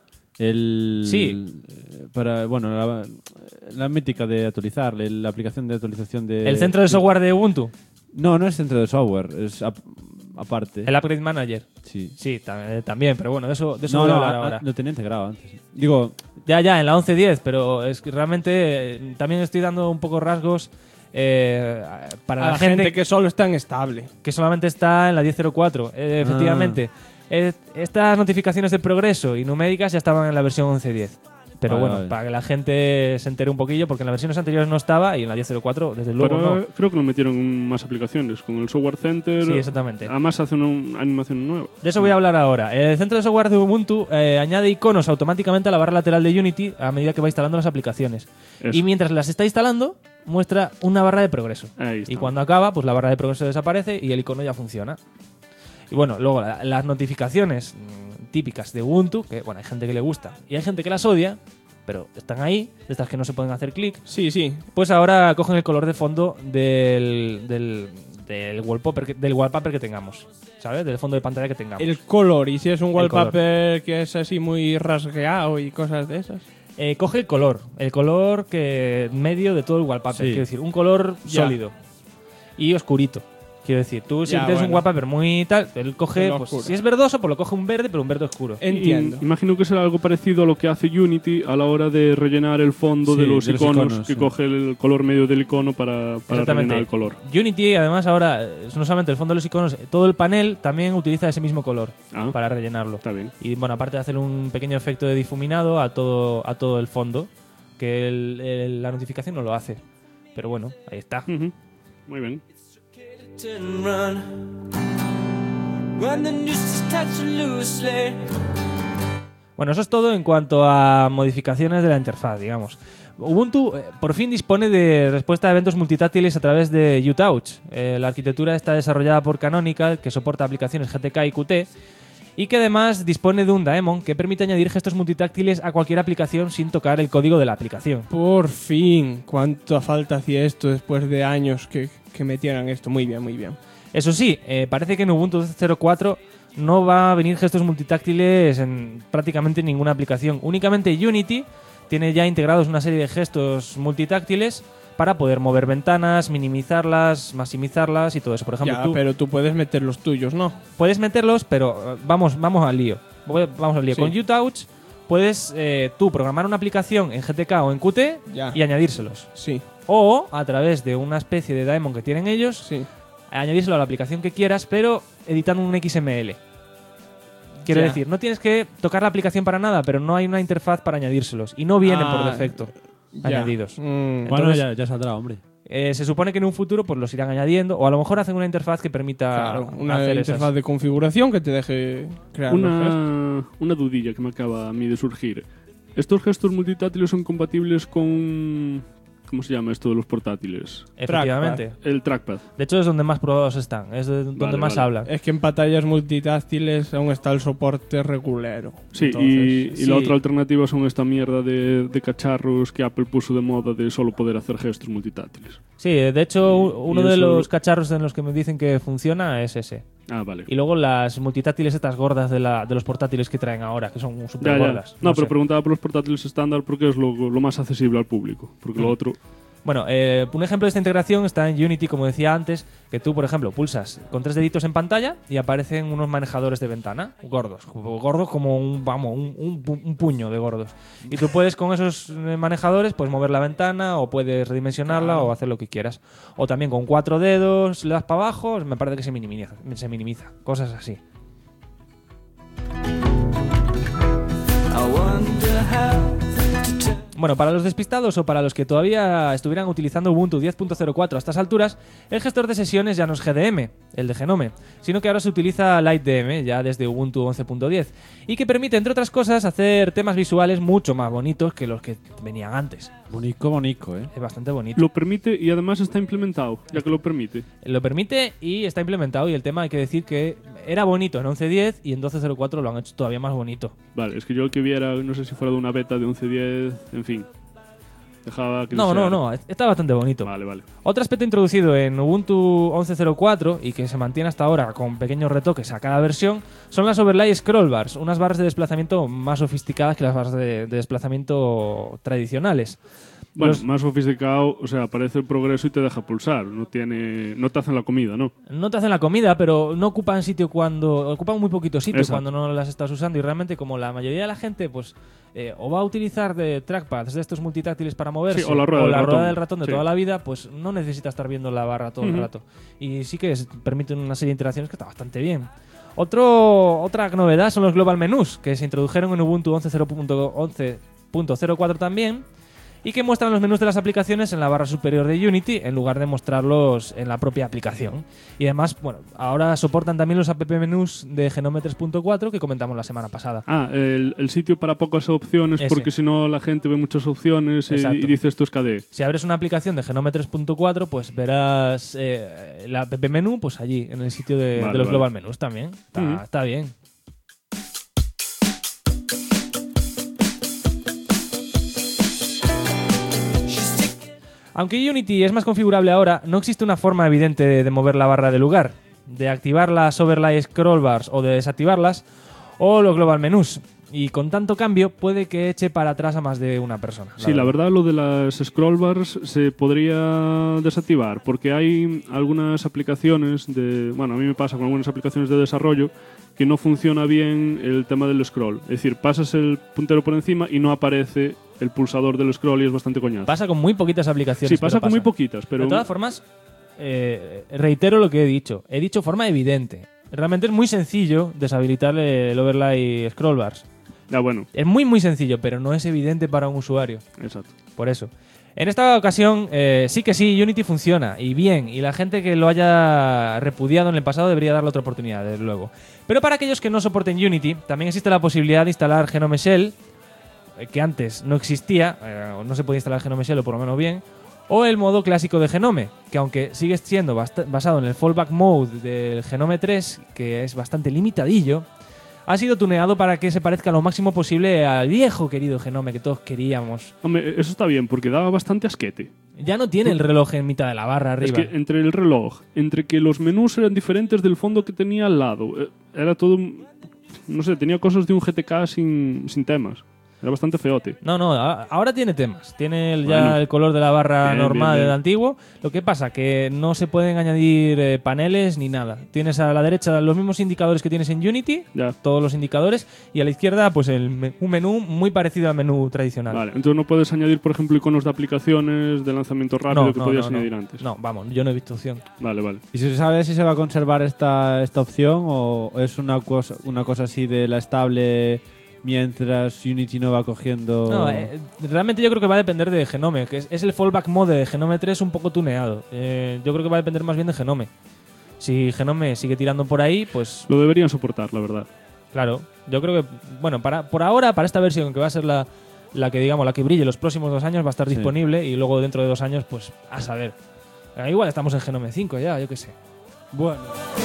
Sí. Para, bueno, la mítica de actualizar, la aplicación de actualización de... ¿El centro de software de Ubuntu? No es centro de software, es aparte. ¿El Upgrade Manager? Sí. Sí, también, pero bueno, de eso voy a hablar ahora. Lo tenía integrado antes. Digo... Ya, en la 11.10, pero es que realmente también estoy dando un poco rasgos para la gente que solo está en estable. Que solamente está en la 10.04. Efectivamente, estas notificaciones de progreso y numéricas ya estaban en la versión 11.10. Pero vale. Para que la gente se entere un poquillo, porque en las versiones anteriores no estaba y en la 10.04 desde luego no. Creo que lo metieron en más aplicaciones, con el Software Center. Sí, exactamente. Además hace una animación nueva. De eso voy a hablar ahora. El centro de software de Ubuntu añade iconos automáticamente a la barra lateral de Unity a medida que va instalando las aplicaciones. Eso. Y mientras las está instalando, muestra una barra de progreso. Y cuando acaba, pues la barra de progreso desaparece y el icono ya funciona. Y bueno, luego las notificaciones típicas de Ubuntu, que bueno, hay gente que le gusta y hay gente que las odia, pero están ahí, de estas que no se pueden hacer clic. Sí. Pues ahora cogen el color de fondo del wallpaper que tengamos, ¿sabes? Del fondo de pantalla que tengamos. El color, y si es un wallpaper que es así muy rasgueado y cosas de esas. Coge el color que medio de todo el wallpaper, quiero decir, un color sólido y oscurito. Quiero decir, tú si Ya, tienes un bueno. wallpaper muy tal, él coge, Lo pues, oscuro. si es verdoso, pues lo coge un verde, pero un verde oscuro. Entiendo. Imagino que será algo parecido a lo que hace Unity a la hora de rellenar el fondo Sí, de los de los iconos, iconos, que sí. coge el color medio del icono para rellenar el color. Unity, además, ahora, no solamente el fondo de los iconos, todo el panel también utiliza ese mismo color Ah, para rellenarlo. está bien. Y bueno, aparte de hacer un pequeño efecto de difuminado a todo el fondo, que la notificación no lo hace. Pero bueno, ahí está. Ujú. Muy bien. Bueno, eso es todo en cuanto a modificaciones de la interfaz, digamos. Ubuntu por fin dispone de respuesta a eventos multitáctiles a través de UTouch. La arquitectura está desarrollada por Canonical, que soporta aplicaciones GTK y Qt, y que además dispone de un daemon que permite añadir gestos multitáctiles a cualquier aplicación sin tocar el código de la aplicación. Por fin, cuánta falta hacía esto después de años que metieran esto. Muy bien, muy bien. Eso sí, parece que en Ubuntu 12.04 no va a venir gestos multitáctiles en prácticamente ninguna aplicación. Únicamente Unity tiene ya integrados una serie de gestos multitáctiles para poder mover ventanas, minimizarlas, maximizarlas y todo eso. Por ejemplo, Ya, tú pero tú puedes meter los tuyos, ¿no? puedes meterlos, pero vamos al lío. Vamos al lío. Sí. Con UTouch puedes tú programar una aplicación en GTK o en Qt Ya. y añadírselos. Sí, O a través de una especie de daemon que tienen ellos, sí. añadírselo a la aplicación que quieras, pero editando un XML. Quiero Ya. decir, no tienes que tocar la aplicación para nada, pero no hay una interfaz para añadírselos. Y no vienen por defecto Ya. añadidos. Mm, Bueno, Entonces- ya saldrá, hombre. Se supone que en un futuro pues los irán añadiendo, o a lo mejor hacen una interfaz que permita claro, una hacer interfaz esas. de configuración que te deje crear los gestos. Una dudilla que me acaba a mí de surgir. ¿Estos gestos multitátiles son compatibles con... ¿Cómo se llama esto de los portátiles? Efectivamente. El trackpad. De hecho es donde más probados están, es donde Vale, más vale. hablan. Es que en pantallas multitáctiles aún está el soporte regulero. Sí, Entonces, y sí. la otra alternativa son esta mierda de cacharros que Apple puso de moda de solo poder hacer gestos multitátiles. Sí, de hecho uno de eso- los cacharros en los que me dicen que funciona es ese. Ah, vale. Y luego las multitátiles estas gordas de los portátiles que traen ahora, que son súper Ya, ya. gordas. No, pero sé. preguntaba por los portátiles estándar porque es lo más accesible al público. Porque lo otro... Bueno, un ejemplo de esta integración está en Unity, como decía antes, que tú, por ejemplo, pulsas con 3 deditos en pantalla y aparecen unos manejadores de ventana gordos como un puño de gordos. Y tú puedes con esos manejadores pues mover la ventana o puedes redimensionarla o hacer lo que quieras. O también con 4 dedos le das para abajo, me parece que se minimiza. Cosas así. Bueno, para los despistados o para los que todavía estuvieran utilizando Ubuntu 10.04 a estas alturas, el gestor de sesiones ya no es GDM, el de Genome, sino que ahora se utiliza LightDM, ya desde Ubuntu 11.10, y que permite, entre otras cosas, hacer temas visuales mucho más bonitos que los que venían antes. Bonico, ¿eh? Es bastante bonito. Lo permite y además está implementado, ya que lo permite. Lo permite y está implementado, y el tema hay que decir que era bonito en 11.10 y en 12.04 lo han hecho todavía más bonito. Vale, es que yo el que viera, no sé si fuera de una beta de 11.10, en fin. Dejaba que No, está bastante bonito. Vale, vale. Otro aspecto introducido en Ubuntu 11.04 y que se mantiene hasta ahora con pequeños retoques a cada versión son las overlay scroll bars, unas barras de desplazamiento más sofisticadas que las barras de desplazamiento tradicionales. Bueno, Los- más sofisticado, o sea, aparece el progreso y te deja pulsar. No te hacen la comida, ¿no? No te hacen la comida, pero no ocupan sitio ocupan muy poquito sitio Exacto. cuando no las estás usando, y realmente como la mayoría de la gente pues o va a utilizar de trackpads de estos multitáctiles para moverse, Sí, o la rueda del ratón. de Sí. toda la vida, pues no necesita estar viendo la barra todo el rato. Y sí que permiten una serie de interacciones que está bastante bien. Otra novedad son los global menús, que se introdujeron en Ubuntu 11.04 también, y que muestran los menús de las aplicaciones en la barra superior de Unity en lugar de mostrarlos en la propia aplicación. Y además, bueno, ahora soportan también los app menús de Genome 3.4 que comentamos la semana pasada. Ah, el sitio para pocas opciones, Ese. porque si no la gente ve muchas opciones Exacto. y dice esto es KDE. Si abres una aplicación de Genome 3.4, pues verás el app menú pues allí, en el sitio de Vale, los vale. global menús también. Está bien. Aunque Unity es más configurable ahora, no existe una forma evidente de mover la barra de lugar, de activar las overlay scroll bars o de desactivarlas, o los global menús. Y con tanto cambio puede que eche para atrás a más de una persona. Sí, la verdad lo de las scroll bars se podría desactivar porque hay algunas aplicaciones bueno, a mí me pasa con algunas aplicaciones de desarrollo que no funciona bien el tema del scroll. Es decir, pasas el puntero por encima y no aparece el pulsador del scroll y es bastante coñazo. Pasa con muy poquitas aplicaciones. Sí, pasa con muy poquitas, pero... De todas formas, reitero lo que he dicho. He dicho forma evidente. Realmente es muy sencillo deshabilitar el overlay scroll bars. Ya, bueno. Es muy, muy sencillo, pero no es evidente para un usuario. Exacto. Por eso. En esta ocasión, sí que sí, Unity funciona, y bien, y la gente que lo haya repudiado en el pasado debería darle otra oportunidad, desde luego. Pero para aquellos que no soporten Unity, también existe la posibilidad de instalar Genome Shell, que antes no existía, no se podía instalar Genome Shell, o por lo menos bien, o el modo clásico de Genome, que aunque sigue siendo basado en el fallback mode del Genome 3, que es bastante limitadillo, ha sido tuneado para que se parezca lo máximo posible al viejo querido Genome que todos queríamos. Hombre, eso está bien, porque daba bastante asquete. Ya no tiene el reloj en mitad de la barra arriba. Es que entre el reloj, entre que los menús eran diferentes del fondo que tenía al lado, era todo... No sé, tenía cosas de un GTK sin temas. Era bastante feote. No, ahora tiene temas. Tiene ya el color de la barra normal del antiguo. Lo que pasa que no se pueden añadir paneles ni nada. Tienes a la derecha los mismos indicadores que tienes en Unity, todos los indicadores, y a la izquierda pues un menú muy parecido al menú tradicional. Vale, entonces no puedes añadir, por ejemplo, iconos de aplicaciones de lanzamiento rápido que podías añadir antes. No, vamos, yo no he visto opción. Vale. ¿Y se sabe si se va a conservar esta opción o es una cosa así de la estable mientras Unity no va cogiendo...? No, realmente yo creo que va a depender de Genome, que es el fallback mode de Genome 3 un poco tuneado. Yo creo que va a depender más bien de Genome. Si Genome sigue tirando por ahí, pues... Lo deberían soportar, la verdad. Claro, yo creo que, bueno, por ahora, para esta versión, que va a ser la que digamos, la que brille los próximos 2 años, va a estar disponible, y luego dentro de 2 años, pues, a saber. Igual estamos en Genome 5 ya, yo qué sé. Bueno.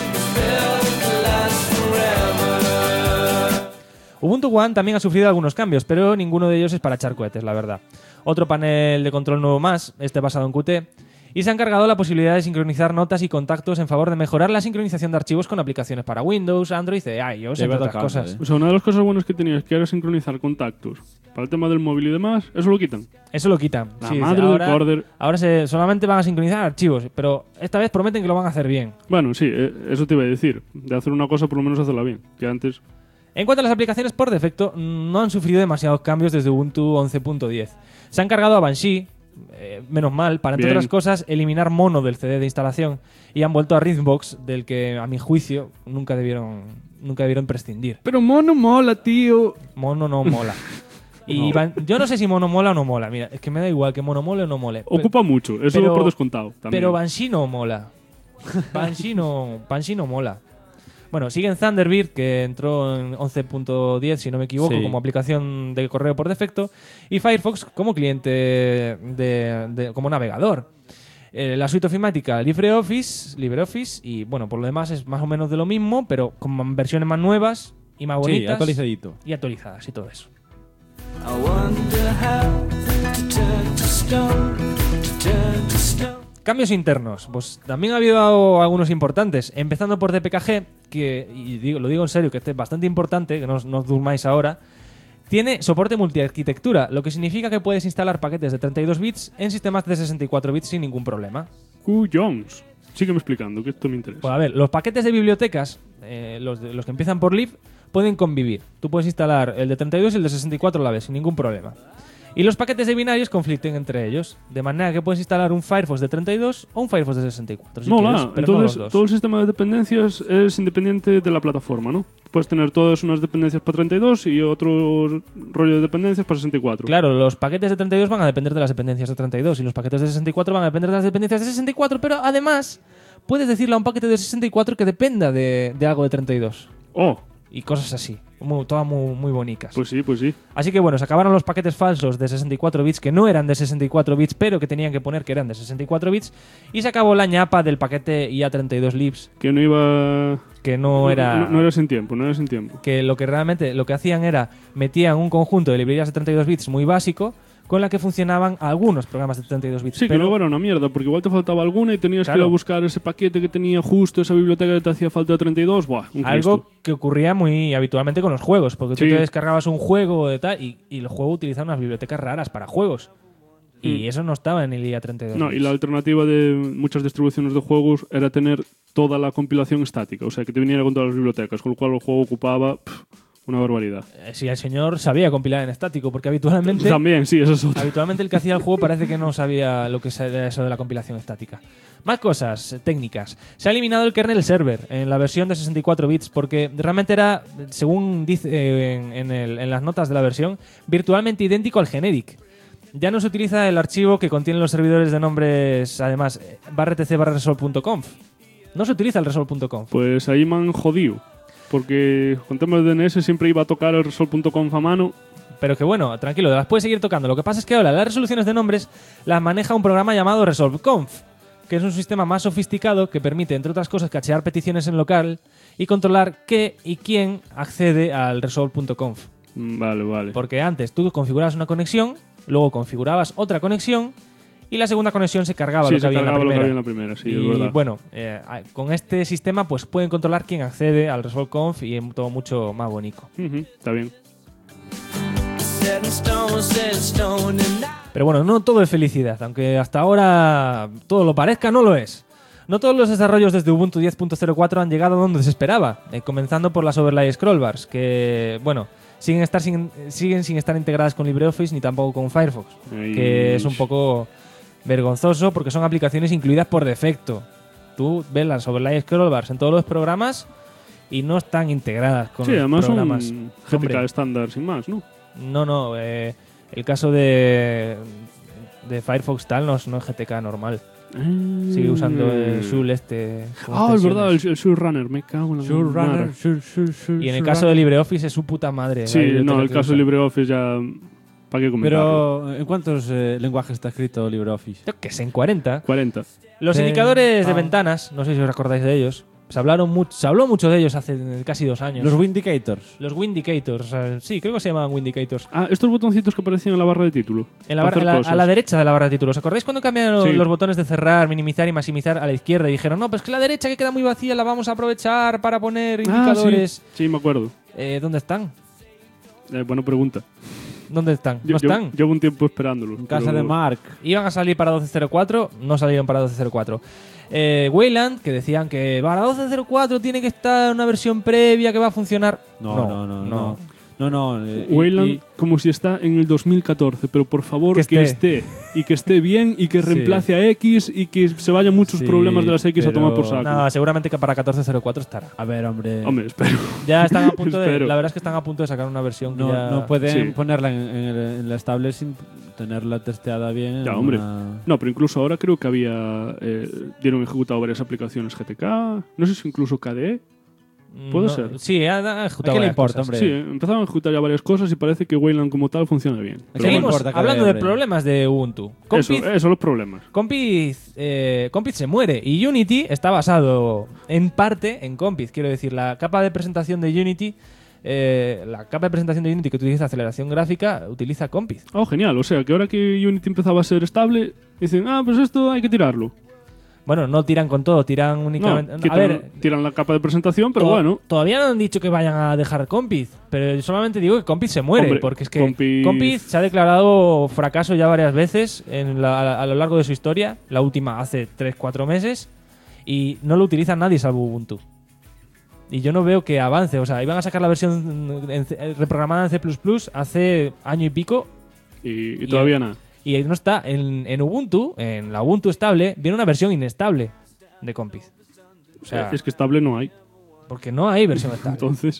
Ubuntu One también ha sufrido algunos cambios, pero ninguno de ellos es para echar cohetes, la verdad. Otro panel de control nuevo más, basado en Qt, y se ha encargado la posibilidad de sincronizar notas y contactos en favor de mejorar la sincronización de archivos con aplicaciones para Windows, Android, iOS, entre otras cosas. O sea, una de las cosas buenas que tenías que era sincronizar contactos. Para el tema del móvil y demás, eso lo quitan. Eso lo quitan. La madre del border. Ahora solamente van a sincronizar archivos, pero esta vez prometen que lo van a hacer bien. Bueno, sí, eso te iba a decir. De hacer una cosa, por lo menos hacerla bien. Que antes... En cuanto a las aplicaciones por defecto, no han sufrido demasiados cambios desde Ubuntu 11.10. Se han cargado a Banshee, menos mal, para, entre otras cosas, eliminar Mono del CD de instalación, y han vuelto a Rhythmbox, del que, a mi juicio, nunca debieron prescindir. Pero Mono mola, tío. Mono no mola. Y yo no sé si Mono mola o no mola. Mira, es que me da igual que Mono mole o no mole. Ocupa mucho, eso por descontado. También. Pero Banshee no mola. Banshee no mola. Bueno, sigue en Thunderbird, que entró en 11.10, si no me equivoco, como aplicación de correo por defecto, y Firefox como cliente como navegador. La suite ofimática LibreOffice, y bueno, por lo demás es más o menos de lo mismo, pero con versiones más nuevas y más bonitas. Sí, actualizadito. Y actualizadas y todo eso. Cambios internos, pues también ha habido algunos importantes, empezando por DPKG, que, lo digo en serio, que este es bastante importante, que no os durmáis ahora. Tiene soporte multiarquitectura, lo que significa que puedes instalar paquetes de 32 bits en sistemas de 64 bits sin ningún problema. Jones. Sígueme explicando, que esto me interesa. Pues a ver, los paquetes de bibliotecas, los que empiezan por lib, pueden convivir. Tú puedes instalar el de 32 y el de 64 a la vez, sin ningún problema. Y los paquetes de binarios conflicten entre ellos, de manera que puedes instalar un Firefox de 32 o un Firefox de 64. Si quieres, pero entonces no todo el sistema de dependencias es independiente de la plataforma, ¿no? Puedes tener todas unas dependencias para 32 y otro rollo de dependencias para 64. Claro, los paquetes de 32 van a depender de las dependencias de 32 y los paquetes de 64 van a depender de las dependencias de 64, pero además puedes decirle a un paquete de 64 que dependa de algo de 32. Oh. Y cosas así, todas muy bonitas. Pues sí. Así que bueno, se acabaron los paquetes falsos de 64 bits que no eran de 64 bits, pero que tenían que poner que eran de 64 bits. Y se acabó la ñapa del paquete IA32 libs. Que no iba... Que no era... No era sin tiempo. Que lo que realmente lo que hacían era, metían un conjunto de librerías de 32 bits muy básico, con la que funcionaban algunos programas de 32 bits. Sí, que pero luego era una mierda, porque igual te faltaba alguna y tenías que ir a buscar ese paquete que tenía justo esa biblioteca que te hacía falta de 32. Buah, un algo Cristo. que ocurría muy habitualmente con los juegos, porque tú Sí. te descargabas un juego de tal y el juego utilizaba unas bibliotecas raras para juegos. Y eso no estaba en el IA32. No, y la alternativa de muchas distribuciones de juegos era tener toda la compilación estática, o sea, que te viniera con todas las bibliotecas, con lo cual el juego ocupaba una barbaridad. Si el señor sabía compilar en estático, porque habitualmente También, sí, eso es otro. habitualmente el que hacía el juego parece que no sabía lo que era eso de la compilación estática. Más cosas técnicas. Se ha eliminado el kernel server en la versión de 64 bits porque realmente era, según dice en las notas de la versión, virtualmente idéntico al generic. Ya no se utiliza el archivo que contiene los servidores de nombres, además, /tc/resol.conf. No se utiliza el resol.conf. Pues ahí me han jodido, porque con temas de DNS siempre iba a tocar el resol.conf a mano. Pero que bueno, tranquilo, las puedes seguir tocando. Lo que pasa es que ahora las resoluciones de nombres las maneja un programa llamado Resolve.conf, que es un sistema más sofisticado que permite, entre otras cosas, cachear peticiones en local y controlar qué y quién accede al Resolve.conf. Vale. Porque antes tú configurabas una conexión, luego configurabas otra conexión y la segunda conexión se cargaba lo que había en la primera. Sí, y es verdad. bueno, con este sistema pues pueden controlar quién accede al Resolve.conf y es todo mucho más bonito. Está bien. Pero bueno, no todo es felicidad, aunque hasta ahora todo lo parezca, no lo es. No todos los desarrollos desde Ubuntu 10.04 han llegado donde se esperaba, comenzando por las overlay scrollbars, que, bueno, siguen sin estar integradas con LibreOffice ni tampoco con Firefox, que es un poco vergonzoso porque son aplicaciones incluidas por defecto. Tú ves las overlay scrollbars en todos los programas y no están integradas con los además programas. son GTK estándar sin más, ¿no? No, el caso de Firefox tal no es GTK normal. Sigue usando el Shul es verdad, el Shul Runner, me cago en la Shul madre. Runner, Y en el caso de LibreOffice es su puta madre. Sí, no, el caso de LibreOffice ya... ¿Para qué comentarlo? Pero, ¿en cuántos lenguajes está escrito LibreOffice? Yo que sé, en 40. 40. Los indicadores de ventanas, no sé si os acordáis de ellos. Se habló mucho de ellos hace casi 2 años. Los Windicators. Los Windicators, sí, creo que se llamaban Windicators. Estos botoncitos que aparecían en la barra de título. A la derecha de la barra de título. ¿Os acordáis cuando cambiaron los botones de cerrar, minimizar y maximizar a la izquierda? Y dijeron, no, pues que la derecha que queda muy vacía la vamos a aprovechar para poner indicadores. Sí, me acuerdo. ¿Dónde están? Buena pregunta. ¿Dónde están? ¿No están? Llevo un tiempo esperándolos. En casa de Mark. Iban a salir para 12.04, no salieron para 12.04. Wayland, que decían que para 12.04 tiene que estar una versión previa que va a funcionar. No. Wayland como si está en el 2014, pero por favor que esté. Y que esté bien y que reemplace a X y que se vayan muchos problemas de las X a tomar por saco. No, seguramente que para 14.04 estará. A ver, hombre, espero. Ya están a punto de... La verdad es que están a punto de sacar una versión que no pueden ponerla en la estable sin tenerla testeada bien. Ya, hombre. No, pero incluso ahora creo que dieron ejecutado varias aplicaciones GTK. No sé si incluso KDE. ¿Puede ser? Sí, ha ejecutado. ¿Qué le importa, hombre? Sí, empezaron a ejecutar ya varias cosas y parece que Wayland como tal funciona bien. Seguimos hablando de problemas de Ubuntu. Eso, los problemas. Compiz se muere y Unity está basado en parte en Compiz. Quiero decir, la capa de presentación de Unity que utiliza aceleración gráfica utiliza Compiz. Oh, genial. O sea, que ahora que Unity empezaba a ser estable, dicen, pues esto hay que tirarlo. Bueno, no tiran con todo, tiran únicamente... Tiran la capa de presentación, pero bueno. Todavía no han dicho que vayan a dejar Compiz, pero yo solamente digo que Compiz se muere, hombre, porque es que Compiz se ha declarado fracaso ya varias veces a lo largo de su historia, la última hace 3-4 meses, y no lo utiliza nadie salvo Ubuntu. Y yo no veo que avance, o sea, iban a sacar la versión reprogramada en C++ hace año y pico. Y todavía nada. Y no está. En Ubuntu, en la Ubuntu estable, viene una versión inestable de Compiz. O sea, es que estable no hay. Porque no hay versión estable. Entonces...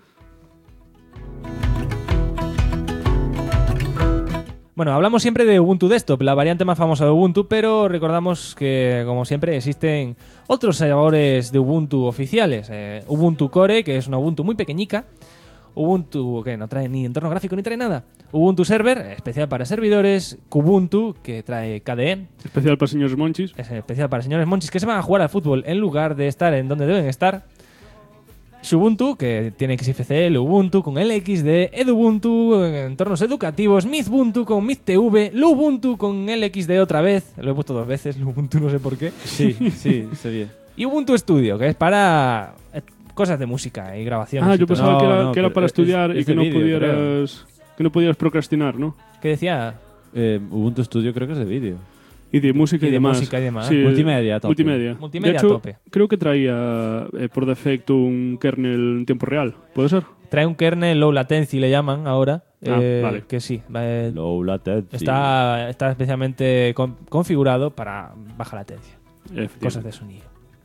Bueno, hablamos siempre de Ubuntu Desktop, la variante más famosa de Ubuntu, pero recordamos que, como siempre, existen otros sabores de Ubuntu oficiales. Ubuntu Core, que es una Ubuntu muy pequeñica. Ubuntu, que no trae ni entorno gráfico ni trae nada. Ubuntu Server, especial para servidores. Kubuntu, que trae KDE. Especial para señores monchis. Es especial para señores monchis que se van a jugar al fútbol en lugar de estar en donde deben estar. Xubuntu, que tiene XFCE, Ubuntu con LXD, Edubuntu, entornos educativos, Mizbuntu con MizTV, Lubuntu con LXD otra vez, lo he puesto 2 veces, Lubuntu no sé por qué. Sí, sé bien. Y Ubuntu Studio, que es para cosas de música y grabaciones. Ah, y yo todo. pensaba que era para estudiar y es que de no vídeo, pudieras procrastinar, ¿no? ¿Qué decía? Ubuntu Studio creo que es de vídeo. Y de música y, Y de demás. música y demás. Sí, Multimedia a tope. Multimedia de hecho, a tope. creo que traía por defecto un kernel en tiempo real. ¿Puede ser? Trae un kernel low latency, le llaman ahora. Vale. Que sí. Low latency. Está especialmente configurado para baja latencia. Efectivamente. Cosas de sonido.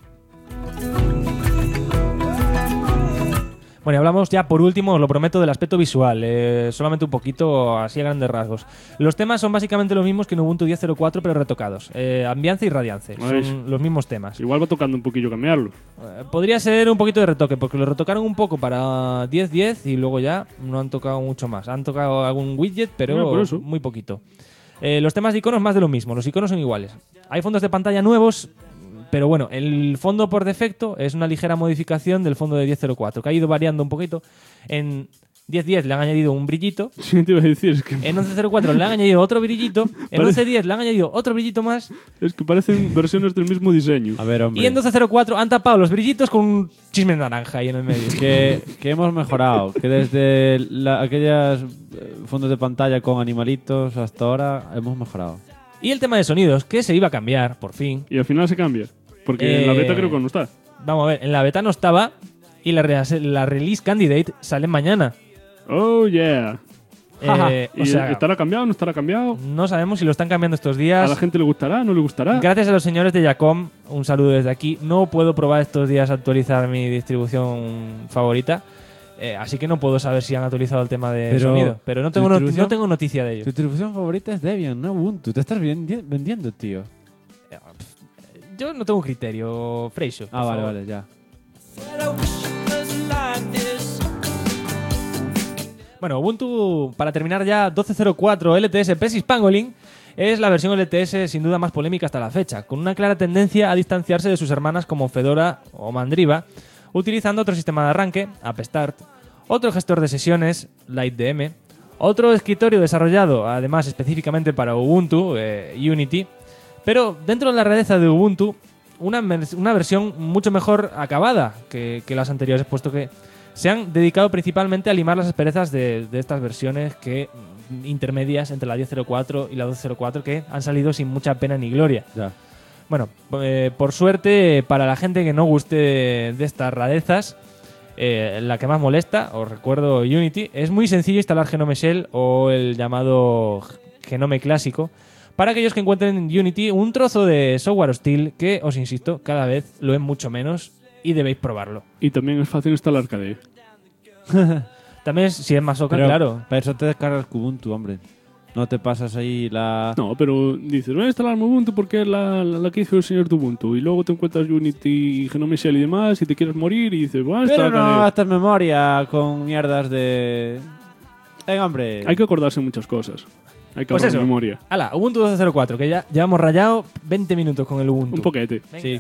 Bueno, y hablamos ya por último, os lo prometo, del aspecto visual. Solamente un poquito, así a grandes rasgos. Los temas son básicamente los mismos que en Ubuntu 10.04, pero retocados. Ambiance y radiance. Son los mismos temas. Igual va tocando un poquillo cambiarlo. Podría ser un poquito de retoque, porque lo retocaron un poco para 10.10 y luego ya no han tocado mucho más. Han tocado algún widget, pero por eso. muy poquito. Los temas de iconos más de lo mismo. Los iconos son iguales. Hay fondos de pantalla nuevos, pero bueno, el fondo por defecto es una ligera modificación del fondo de 10.04, que ha ido variando un poquito. En 10.10 le han añadido un brillito. Sí, te iba a decir, es que... En 11.04 le han añadido otro brillito. En 11.10 le han añadido otro brillito más. Es que parecen versiones del mismo diseño. A ver, hombre. Y en 12.04 han tapado los brillitos con un chisme naranja ahí en el medio. Que hemos mejorado. Que desde aquellas fondos de pantalla con animalitos hasta ahora hemos mejorado. Y el tema de sonidos, que se iba a cambiar, por fin. Y al final se cambia. Porque en la beta creo que no está. Vamos a ver, en la beta no estaba y la release candidate sale mañana. Oh, yeah. O sea, ¿estará cambiado o no estará cambiado? no sabemos si lo están cambiando estos días. ¿A la gente le gustará no le gustará? Gracias a los señores de Yacom, un saludo desde aquí. No puedo probar estos días actualizar mi distribución favorita. Así que no puedo saber si han actualizado el tema de sonido. Pero no tengo noticia de ello. Tu distribución favorita es Debian, no Ubuntu. Te estás vendiendo, tío. Yo no tengo criterio, Freixo. por favor. Vale, ya. Bueno, Ubuntu, para terminar ya, 12.04 LTS Presis Pangolin es la versión LTS sin duda más polémica hasta la fecha, con una clara tendencia a distanciarse de sus hermanas como Fedora o Mandriva, utilizando otro sistema de arranque, AppStart, otro gestor de sesiones, LightDM, otro escritorio desarrollado además específicamente para Ubuntu, Unity, pero dentro de la rareza de Ubuntu, una versión mucho mejor acabada que las anteriores, puesto que se han dedicado principalmente a limar las asperezas de estas versiones intermedias entre la 10.04 y la 12.04 que han salido sin mucha pena ni gloria. Ya. Bueno, por suerte, para la gente que no guste de estas rarezas, la que más molesta, os recuerdo Unity, es muy sencillo instalar Genome Shell o el llamado Genome clásico, para aquellos que encuentren en Unity un trozo de software hostil que, os insisto, cada vez lo es mucho menos y debéis probarlo. Y también es fácil instalar KDE. También, si es más oca, claro. Para eso te descargas Ubuntu, hombre. No te pasas ahí la... No, pero dices, voy a instalar Ubuntu porque es la que hizo el señor de Ubuntu. Y luego te encuentras Unity, Genome Shell y demás y te quieres morir y dices, voy a Pero instalar no KDE. gastas memoria con mierdas de... Venga, hombre. Hay que acordarse de muchas cosas. Hay que Pues ahorrar eso. memoria. Hala, Ubuntu 12.04, que ya llevamos rayado 20 minutos con el Ubuntu. Un poquete. Venga. Sí.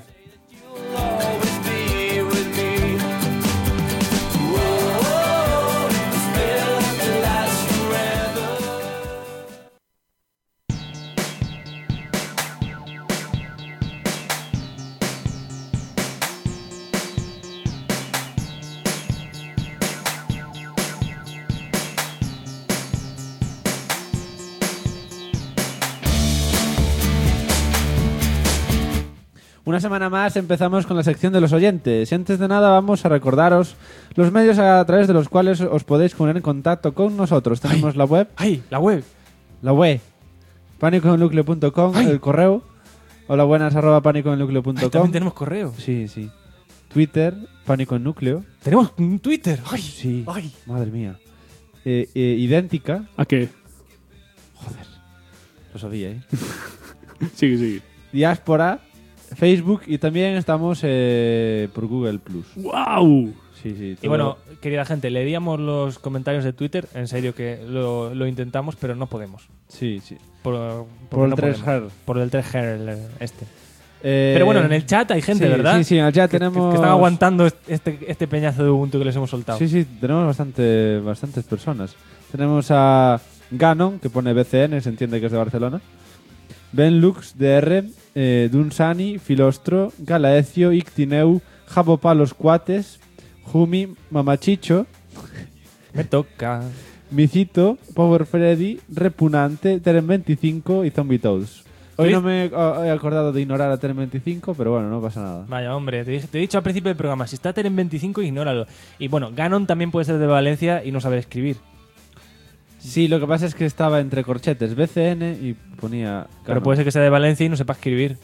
Una semana más empezamos con la sección de los oyentes. Y antes de nada vamos a recordaros los medios a través de los cuales os podéis poner en contacto con nosotros. Tenemos la web. ¡Ay! La web. La web. panicoennucleo.com, el correo. Hola buenas @panicoennucleo.com. También tenemos correo. Sí, sí. Twitter, Pánico en Núcleo. Tenemos un Twitter. ¡Ay! Sí. ¡Ay! Madre mía. Idéntica. ¿A qué? Joder. Lo sabía, ¿eh? Sigue. Diáspora, Facebook y también estamos por Google+. ¡Wow! Sí. Y todo. bueno, querida gente, leíamos los comentarios de Twitter. En serio que lo intentamos, pero no podemos. Sí. Por Por el no 3G. podemos. Por el 3G este. Pero bueno, en el chat hay gente, sí, ¿verdad? Sí, en el chat que tenemos... están aguantando este peñazo de Ubuntu que les hemos soltado. Sí, tenemos bastantes personas. Tenemos a Ganon, que pone BCN, se entiende que es de Barcelona. Benlux, DR, Dunsani, Filostro, Galaecio, Ictineu, Jabopalos Cuates, Jumi, Mamachicho, Me toca. Micito, Power Freddy, Repunante, Teren25 y Zombie Toads. Hoy ¿Sí? no me he acordado de ignorar a Teren25, pero bueno, no pasa nada. Vaya, hombre, te he dicho al principio del programa, si está Teren 25, ignóralo. Y bueno, Ganon también puede ser de Valencia y no saber escribir. Sí, lo que pasa es que estaba entre corchetes BCN y ponía... Pero Ganon. puede ser que sea de Valencia y no sepa escribir.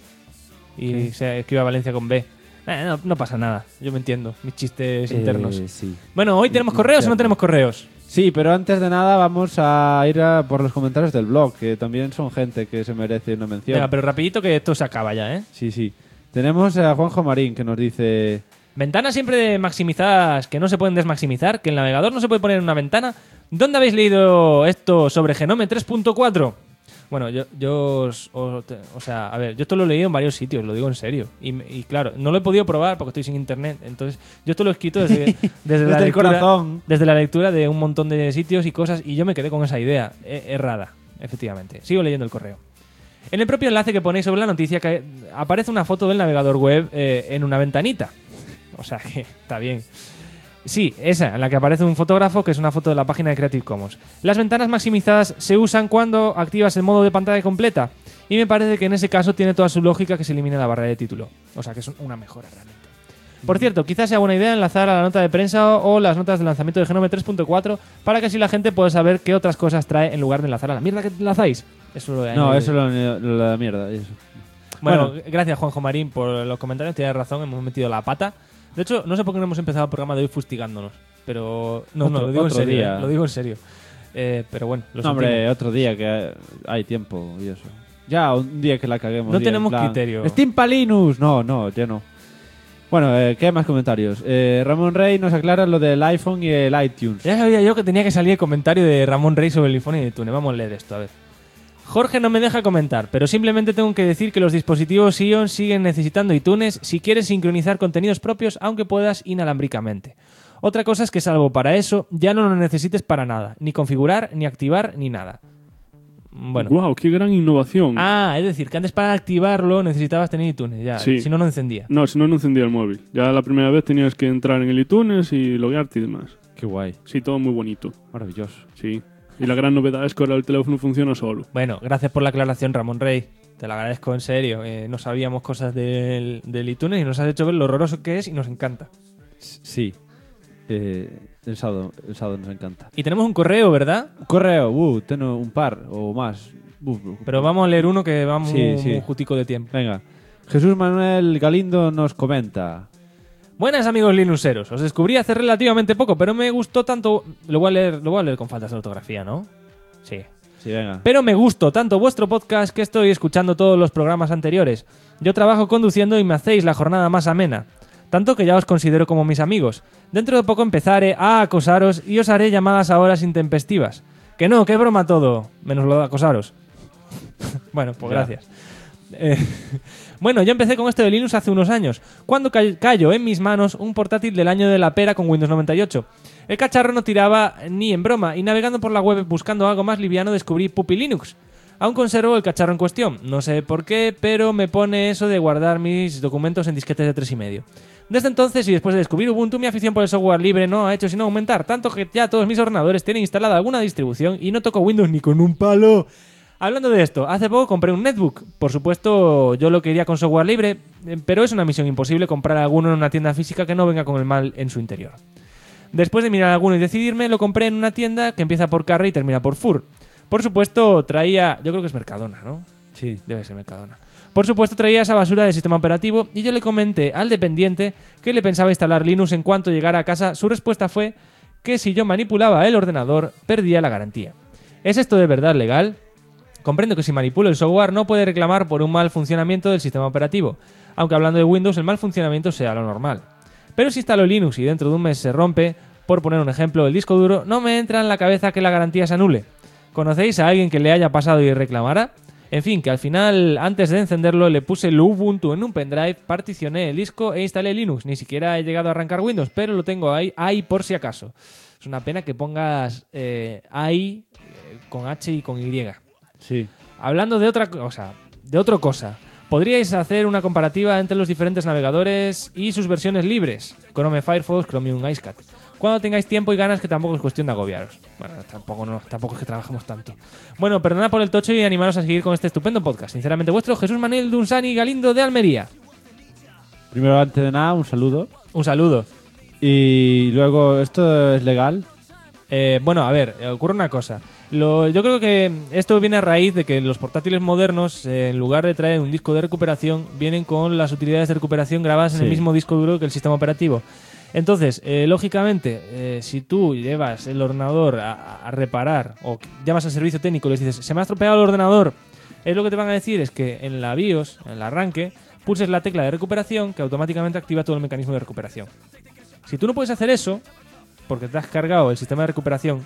Y ¿Qué? se escriba Valencia con B. No pasa nada, yo me entiendo, mis chistes internos. Sí. Bueno, ¿hoy tenemos correos o no tenemos correos? Sí, pero antes de nada vamos a ir por los comentarios del blog, que también son gente que se merece una mención. Venga, pero rapidito que esto se acaba ya, ¿eh? Sí. Tenemos a Juanjo Marín que nos dice... Ventanas siempre maximizadas que no se pueden desmaximizar, que el navegador no se puede poner en una ventana. ¿Dónde habéis leído esto sobre Genome 3.4? Bueno, yo esto lo he leído en varios sitios, lo digo en serio. Y claro, no lo he podido probar porque estoy sin internet. Entonces, yo esto lo he escrito desde la el lectura, corazón. desde la lectura de un montón de sitios y cosas, y yo me quedé con esa idea errada, efectivamente. Sigo leyendo el correo. En el propio enlace que ponéis sobre la noticia que aparece una foto del navegador web en una ventanita. O sea que está bien. Sí, esa, en la que aparece un fotógrafo, que es una foto de la página de Creative Commons. Las ventanas maximizadas se usan cuando activas el modo de pantalla completa. Y me parece que en ese caso tiene toda su lógica que se elimine la barra de título. O sea que es una mejora realmente. Por cierto, quizás sea buena idea enlazar a la nota de prensa o las notas de lanzamiento de Genome 3.4 para que así la gente pueda saber qué otras cosas trae en lugar de enlazar a la mierda que enlazáis. Eso lo No, eso es la mierda. Eso. Bueno, gracias Juanjo Marín por los comentarios, tienes razón, hemos metido la pata. De hecho, no sé por qué no hemos empezado el programa de hoy fustigándonos, pero lo digo en serio, día. Lo digo en serio. Pero bueno, lo hombre, sentimos. otro día que hay tiempo y eso. Ya un día que la caguemos. No ya, tenemos en plan, criterio. Steam pa' Linux. No, ya no. Bueno, ¿qué más comentarios? Ramón Rey nos aclara lo del iPhone y el iTunes. Ya sabía yo que tenía que salir el comentario de Ramón Rey sobre el iPhone y el iTunes. Vamos a leer esto, a ver. Jorge no me deja comentar, pero simplemente tengo que decir que los dispositivos Ion siguen necesitando iTunes si quieres sincronizar contenidos propios, aunque puedas inalámbricamente. Otra cosa es que salvo para eso, ya no lo necesites para nada, ni configurar, ni activar, ni nada. Bueno. ¡Wow! ¡Qué gran innovación! Ah, es decir, que antes para activarlo necesitabas tener iTunes, ya. Sí. Si no, no encendía. No, si no encendía el móvil. Ya la primera vez tenías que entrar en el iTunes y loguearte y demás. Qué guay. Sí, todo muy bonito. Maravilloso. Sí. Y la gran novedad es que ahora el teléfono funciona solo. Bueno, gracias por la aclaración, Ramón Rey. Te lo agradezco en serio. No sabíamos cosas del iTunes y nos has hecho ver lo horroroso que es y nos encanta. Sí. El sábado nos encanta. Y tenemos un correo, ¿verdad? Un correo, tengo un par o más. Pero vamos a leer uno que va Sí. muy jutico de tiempo. Venga. Jesús Manuel Galindo nos comenta. Buenas amigos linuxeros, os descubrí hace relativamente poco, pero me gustó tanto... Lo voy a leer con faltas de ortografía, ¿no? Sí. Sí, venga. Pero me gustó tanto vuestro podcast que estoy escuchando todos los programas anteriores. Yo trabajo conduciendo y me hacéis la jornada más amena. Tanto que ya os considero como mis amigos. Dentro de poco empezaré a acosaros y os haré llamadas a horas intempestivas. Que no, que broma todo, menos lo de acosaros. Bueno, pues Ya. gracias. Bueno, yo empecé con esto de Linux hace unos años, cuando cayó en mis manos un portátil del año de la pera con Windows 98. El cacharro no tiraba ni en broma, y navegando por la web buscando algo más liviano descubrí Puppy Linux. Aún conservo el cacharro en cuestión, no sé por qué, pero me pone eso de guardar mis documentos en disquetes de 3,5. Desde entonces y después de descubrir Ubuntu, mi afición por el software libre no ha hecho sino aumentar, tanto que ya todos mis ordenadores tienen instalada alguna distribución y no toco Windows ni con un palo. Hablando de esto, hace poco compré un netbook. Por supuesto, yo lo quería con software libre, pero es una misión imposible comprar alguno en una tienda física que no venga con el mal en su interior. Después de mirar alguno y decidirme, lo compré en una tienda que empieza por Carre y termina por Fur. Por supuesto, traía... Yo creo que es Mercadona, ¿no? Sí. Debe ser Mercadona. Por supuesto, traía esa basura del sistema operativo y yo le comenté al dependiente que le pensaba instalar Linux en cuanto llegara a casa. Su respuesta fue que si yo manipulaba el ordenador, perdía la garantía. ¿Es esto de verdad legal? Comprendo que si manipulo el software no puede reclamar por un mal funcionamiento del sistema operativo, aunque hablando de Windows el mal funcionamiento sea lo normal. Pero si instalo Linux y dentro de un mes se rompe, por poner un ejemplo, el disco duro, no me entra en la cabeza que la garantía se anule. ¿Conocéis a alguien que le haya pasado y reclamara? En fin, que al final, antes de encenderlo, le puse el Ubuntu en un pendrive, particioné el disco e instalé Linux. Ni siquiera he llegado a arrancar Windows, pero lo tengo ahí por si acaso. Es una pena que pongas ahí con H y con Y. Sí. Hablando de otra cosa, podríais hacer una comparativa entre los diferentes navegadores y sus versiones libres. Chrome, Firefox, Chromium, iSCAT. Cuando tengáis tiempo y ganas, que tampoco es cuestión de agobiaros. Bueno, tampoco es que trabajemos tanto. Bueno, perdonad por el tocho y animaros a seguir con este estupendo podcast. Sinceramente vuestro, Jesús Manuel Dunsani Galindo de Almería. Primero, antes de nada, un saludo. Un saludo. Y luego, ¿esto es legal? Bueno, a ver, ocurre una cosa. Yo creo que esto viene a raíz de que los portátiles modernos, en lugar de traer un disco de recuperación, vienen con las utilidades de recuperación grabadas en el mismo disco duro que el sistema operativo. Entonces, lógicamente, si tú llevas el ordenador a reparar o llamas al servicio técnico y les dices, se me ha estropeado el ordenador, lo que te van a decir es que en la BIOS, en el arranque, pulses la tecla de recuperación que automáticamente activa todo el mecanismo de recuperación. Si tú no puedes hacer eso, porque te has cargado el sistema de recuperación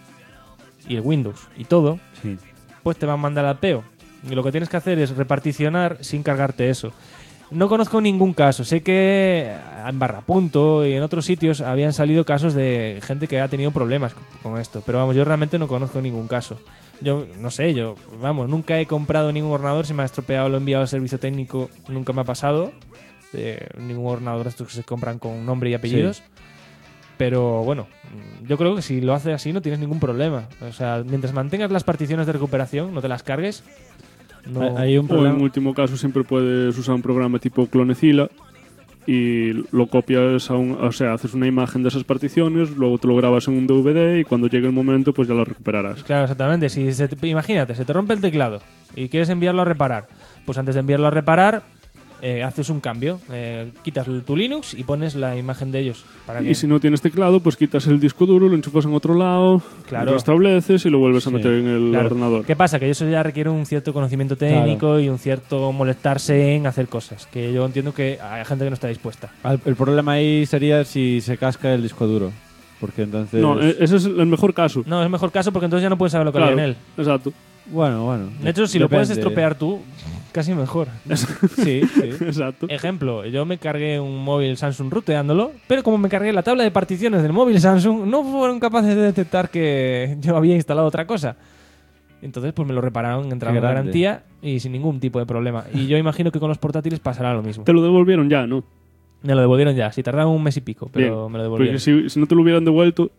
y el Windows y todo, pues te van a mandar al peo. Y lo que tienes que hacer es reparticionar sin cargarte eso. No conozco ningún caso. Sé que en Barrapunto y en otros sitios habían salido casos de gente que ha tenido problemas con esto. Pero vamos, yo realmente no conozco ningún caso. Yo no sé, nunca he comprado ningún ordenador. Si me ha estropeado, lo he enviado al servicio técnico. Nunca me ha pasado. Ningún ordenador de estos que se compran con nombre y apellidos. Sí. Pero bueno, yo creo que si lo haces así no tienes ningún problema. O sea, mientras mantengas las particiones de recuperación, no te las cargues. No. Hay un problema. O en último caso siempre puedes usar un programa tipo Clonezilla y lo copias haces una imagen de esas particiones, luego te lo grabas en un DVD y cuando llegue el momento pues ya lo recuperarás. Claro, exactamente. Imagínate, se te rompe el teclado y quieres enviarlo a reparar. Pues antes de enviarlo a reparar, haces un cambio, quitas tu Linux y pones la imagen de ellos. Y si no tienes teclado, pues quitas el disco duro, lo enchufas en otro lado, lo restableces y lo vuelves a meter en el ordenador. ¿Qué pasa? Que eso ya requiere un cierto conocimiento técnico y un cierto molestarse en hacer cosas, que yo entiendo que hay gente que no está dispuesta. El problema ahí sería si se casca el disco duro, porque entonces... No, ese es el mejor caso. No, es el mejor caso porque entonces ya no puedes saber lo que hay en él. Exacto. Bueno. De hecho, si lo puedes estropear tú, casi mejor. Sí. Exacto. Ejemplo, yo me cargué un móvil Samsung ruteándolo, pero como me cargué la tabla de particiones del móvil Samsung, no fueron capaces de detectar que yo había instalado otra cosa. Entonces, pues me lo repararon, entraba en garantía y sin ningún tipo de problema. Y yo imagino que con los portátiles pasará lo mismo. Te lo devolvieron ya, ¿no? Me lo devolvieron ya. Sí, tardaron un mes y pico, pero bien, me lo devolvieron. Porque si no te lo hubieran devuelto...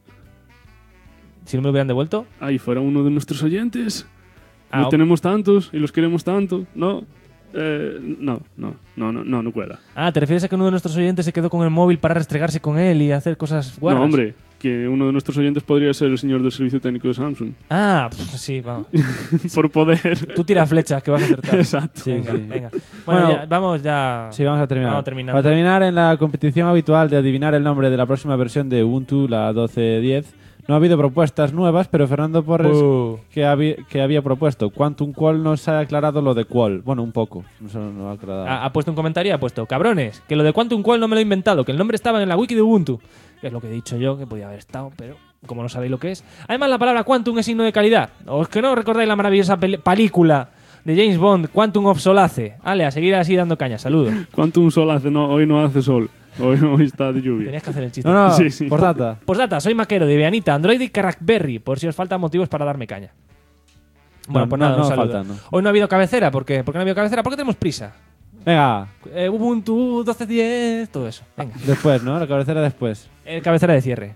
Si no me lo hubieran devuelto... Ahí fuera uno de nuestros oyentes... No tenemos tantos y los queremos tanto, ¿no? No cuela. ¿Te refieres a que uno de nuestros oyentes se quedó con el móvil para restregarse con él y hacer cosas guarras? No, hombre, que uno de nuestros oyentes podría ser el señor del servicio técnico de Samsung. Sí, vamos. Por poder. Tú tira flechas, que vas a acertar. Exacto. Sí, venga. Bueno, vamos ya. Sí, vamos a terminar. Para terminar, en la competición habitual de adivinar el nombre de la próxima versión de Ubuntu, la 12.10, no ha habido propuestas nuevas, pero Fernando Porres, que había propuesto Quantum Qual, nos ha aclarado lo de Qual. Bueno, un poco. No ha aclarado. Ha puesto un comentario, ha puesto: cabrones, que lo de Quantum Qual no me lo he inventado, que el nombre estaba en la wiki de Ubuntu. Que es lo que he dicho yo, que podía haber estado, pero como no sabéis lo que es. Además, la palabra Quantum es signo de calidad. ¿Os que no recordáis la maravillosa película de James Bond, Quantum of Solace? Ale, a seguir así dando caña. Saludos. Quantum Solace, no, hoy no hace sol. Hoy está de lluvia. Tenías que hacer el chiste. No, sí. Postdata, soy maquero de Vianita, Android y Crackberry, por si os faltan motivos para darme caña. Bueno, pues nada, un saludo. Falta, no. Hoy no ha habido cabecera, ¿por qué? ¿Por qué no ha habido cabecera? Porque tenemos prisa. Venga. Ubuntu 12.10, todo eso. Venga. Después, ¿no? La cabecera después. Cabecera de cierre.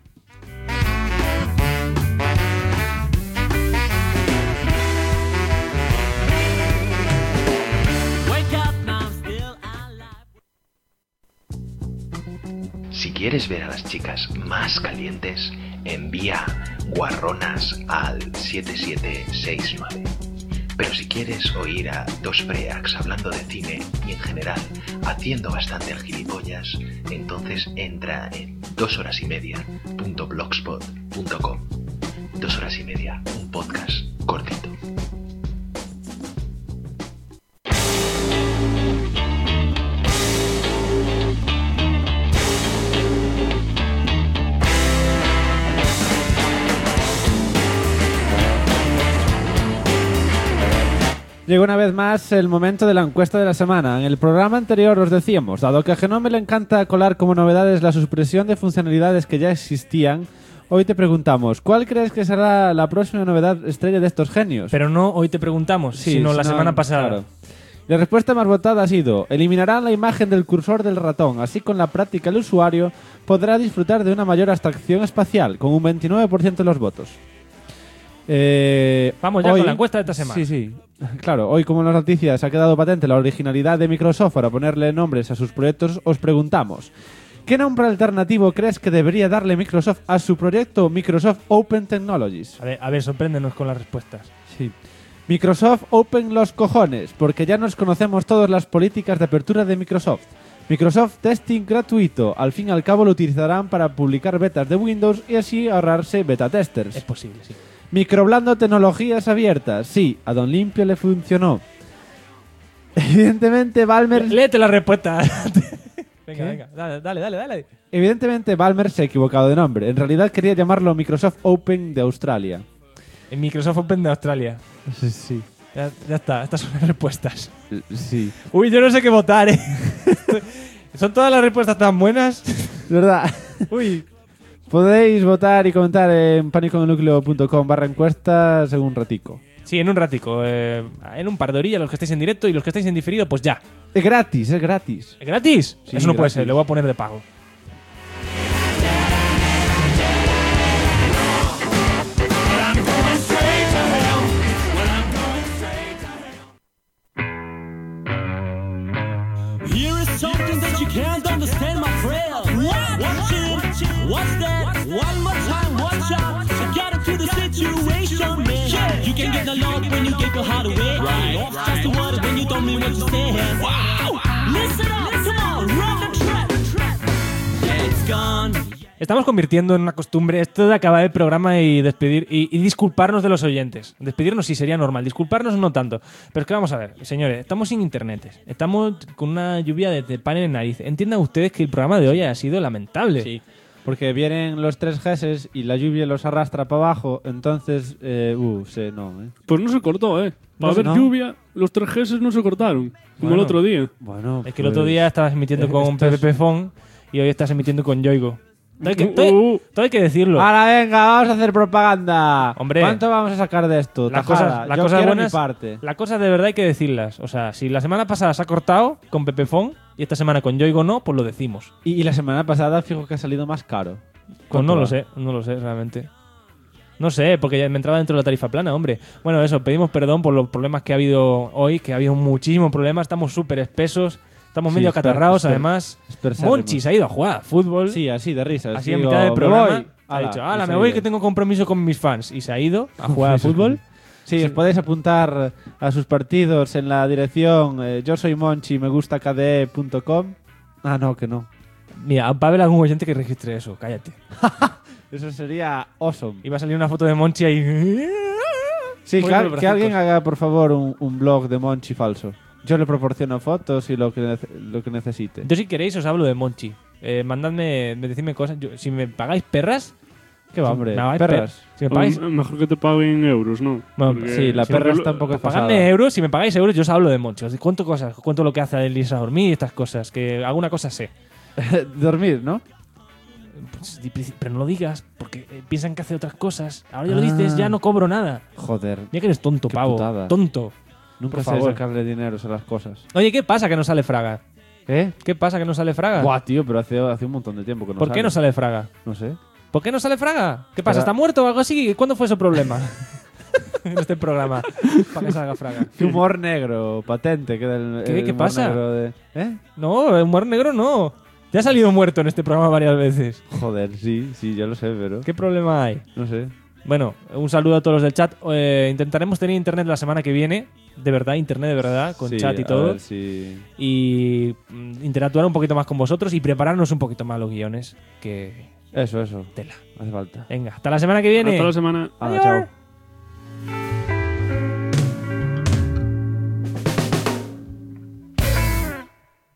Si quieres ver a las chicas más calientes, envía guarronas al 7769. Pero si quieres oír a dos preacs hablando de cine y en general haciendo bastante el gilipollas, entonces entra en 2horasymedia.blogspot.com. 2 horas y media, un podcast cortito. Llega una vez más el momento de la encuesta de la semana. En el programa anterior os decíamos, dado que a Genome le encanta colar como novedades la supresión de funcionalidades que ya existían, hoy te preguntamos, ¿cuál crees que será la próxima novedad estrella de estos genios? Pero no hoy te preguntamos, sino la semana pasada. Claro. La respuesta más votada ha sido: eliminarán la imagen del cursor del ratón, así con la práctica el usuario podrá disfrutar de una mayor abstracción espacial, con un 29% de los votos. Vamos ya hoy, con la encuesta de esta semana. Sí. Claro, hoy como en las noticias ha quedado patente la originalidad de Microsoft para ponerle nombres a sus proyectos, os preguntamos: ¿qué nombre alternativo crees que debería darle Microsoft a su proyecto Microsoft Open Technologies? A ver, sorpréndenos con las respuestas. Sí. Microsoft Open los cojones, porque ya nos conocemos todas las políticas de apertura de Microsoft. Microsoft Testing gratuito, al fin y al cabo lo utilizarán para publicar betas de Windows y así ahorrarse beta testers. Es posible, sí. Microblando tecnologías abiertas, sí, a Don Limpio le funcionó. Evidentemente Balmer... Léete la respuesta. Venga, dale. Evidentemente Balmer se ha equivocado de nombre. En realidad quería llamarlo Microsoft Open de Australia. En Microsoft Open de Australia. Sí. Ya está, estas son las respuestas. Sí. Uy, yo no sé qué votar, ¿Son todas las respuestas tan buenas? ¿Verdad? Uy. Podéis votar y comentar en panicoennucleo.com/encuesta según un ratico. Sí, en un ratico. En un par de orillas, los que estáis en directo y los que estáis en diferido, pues ya. Es gratis, es gratis. ¿Es gratis? Sí, eso no puede gratis. ser, le voy a poner de pago. Here is something that you can't understand, my friend. Watch it, what's that? One more time, watch out. You got into the situation, man. You can get the love when you give your heart away. Right. Just the word when you don't mean what you say. Wow. Listen up, come on, run the track. It's gone. Estamos convirtiendo en una costumbre esto de acabar el programa y despedir y disculparnos de los oyentes. Despedirnos sí sería normal, disculparnos no tanto. Pero es que vamos a ver, señores, estamos sin internet. Estamos con una lluvia de pan en la nariz. Entiendan ustedes que el programa de hoy ha sido lamentable. Sí. Porque vienen los 3Gs y la lluvia los arrastra para abajo, entonces, no. Pues no se cortó, Para No, haber no. lluvia, los 3Gs no se cortaron, como Bueno. el otro día. Bueno, Es que el otro día estabas emitiendo con PPP Phone y hoy estás emitiendo con Yoigo. Todo hay que decirlo. ¡Ahora venga, vamos a hacer propaganda! Hombre. ¿Cuánto vamos a sacar de esto? Las Tajada. cosas Yo quiero buenas, mi parte. las cosas de verdad hay que decirlas. O sea, si la semana pasada se ha cortado con Pepe Phone y esta semana con Yoigo no, pues lo decimos. Y la semana pasada fijo que ha salido más caro. Pues no va? lo sé realmente. No sé, porque ya me entraba dentro de la tarifa plana, hombre. Bueno, eso, pedimos perdón por los problemas que ha habido hoy, que ha habido muchísimos problemas, estamos súper espesos, estamos Sí, medio acatarrados, esper- además. espersérrimos. Monchi se ha ido a jugar a fútbol. Sí, así de risas. Así a Digo, mitad del "Me programa voy". ha Ala, dicho, y ala, se me ha voy ido. que tengo compromiso con mis fans. Y se ha ido a jugar a fútbol. Sí, os podéis apuntar a sus partidos en la dirección yo soy Monchi, me gusta KDE.com. Ah, no, que no. Mira, va a haber algún oyente que registre eso, cállate. Eso sería awesome. Y va a salir una foto de Monchi ahí. Sí, Poniendo los que bracitos. alguien haga, por favor, un blog de Monchi falso. Yo le proporciono fotos y lo que necesite. Yo si queréis os hablo de Monchi. Decidme cosas. Si me pagáis perras... ¿Qué va, hombre? me pagáis Perras. Si me pagáis... Mejor que te paguen euros, ¿no? Bueno, Porque- Sí, la porque perra lo- está un poco Pagadme euros, si me pagáis euros, yo os hablo de Monchi. Os cuento cosas, cuento lo que hace el irse a dormir y estas cosas, que alguna cosa sé. Dormir, ¿no? Pero no lo digas, porque piensan que hace otras cosas. Ahora ya lo dices, ya no cobro nada. Joder. Mira que eres tonto, Qué pavo. putada. Tonto. Nunca Por sé favor. sacarle dinero a las cosas. Oye, ¿qué pasa que no sale Fraga? ¿Qué? ¿Qué pasa que no sale Fraga? Buah, tío, pero hace un montón de tiempo que no ¿Por qué no sale Fraga? No sé. ¿Por qué no sale Fraga? ¿Qué pasa? Espera. ¿Está muerto o algo así? ¿Cuándo fue su problema? En este programa. Para que salga Fraga. Qué humor negro, patente. Que del, ¿Qué? el ¿Qué humor pasa? negro de- ¿Eh? No, el humor negro no. Ya ha salido muerto en este programa varias veces. Joder, sí, ya lo sé, pero... ¿Qué problema hay? No sé. Bueno, un saludo a todos los del chat. Intentaremos tener internet la semana que viene. De verdad, internet de verdad, con Sí, chat y a todo. ver si- Y interactuar un poquito más con vosotros y prepararnos un poquito más los guiones. Que Eso. tela. Hace falta. Venga, hasta la semana que viene. Hasta la semana. Hala, chao.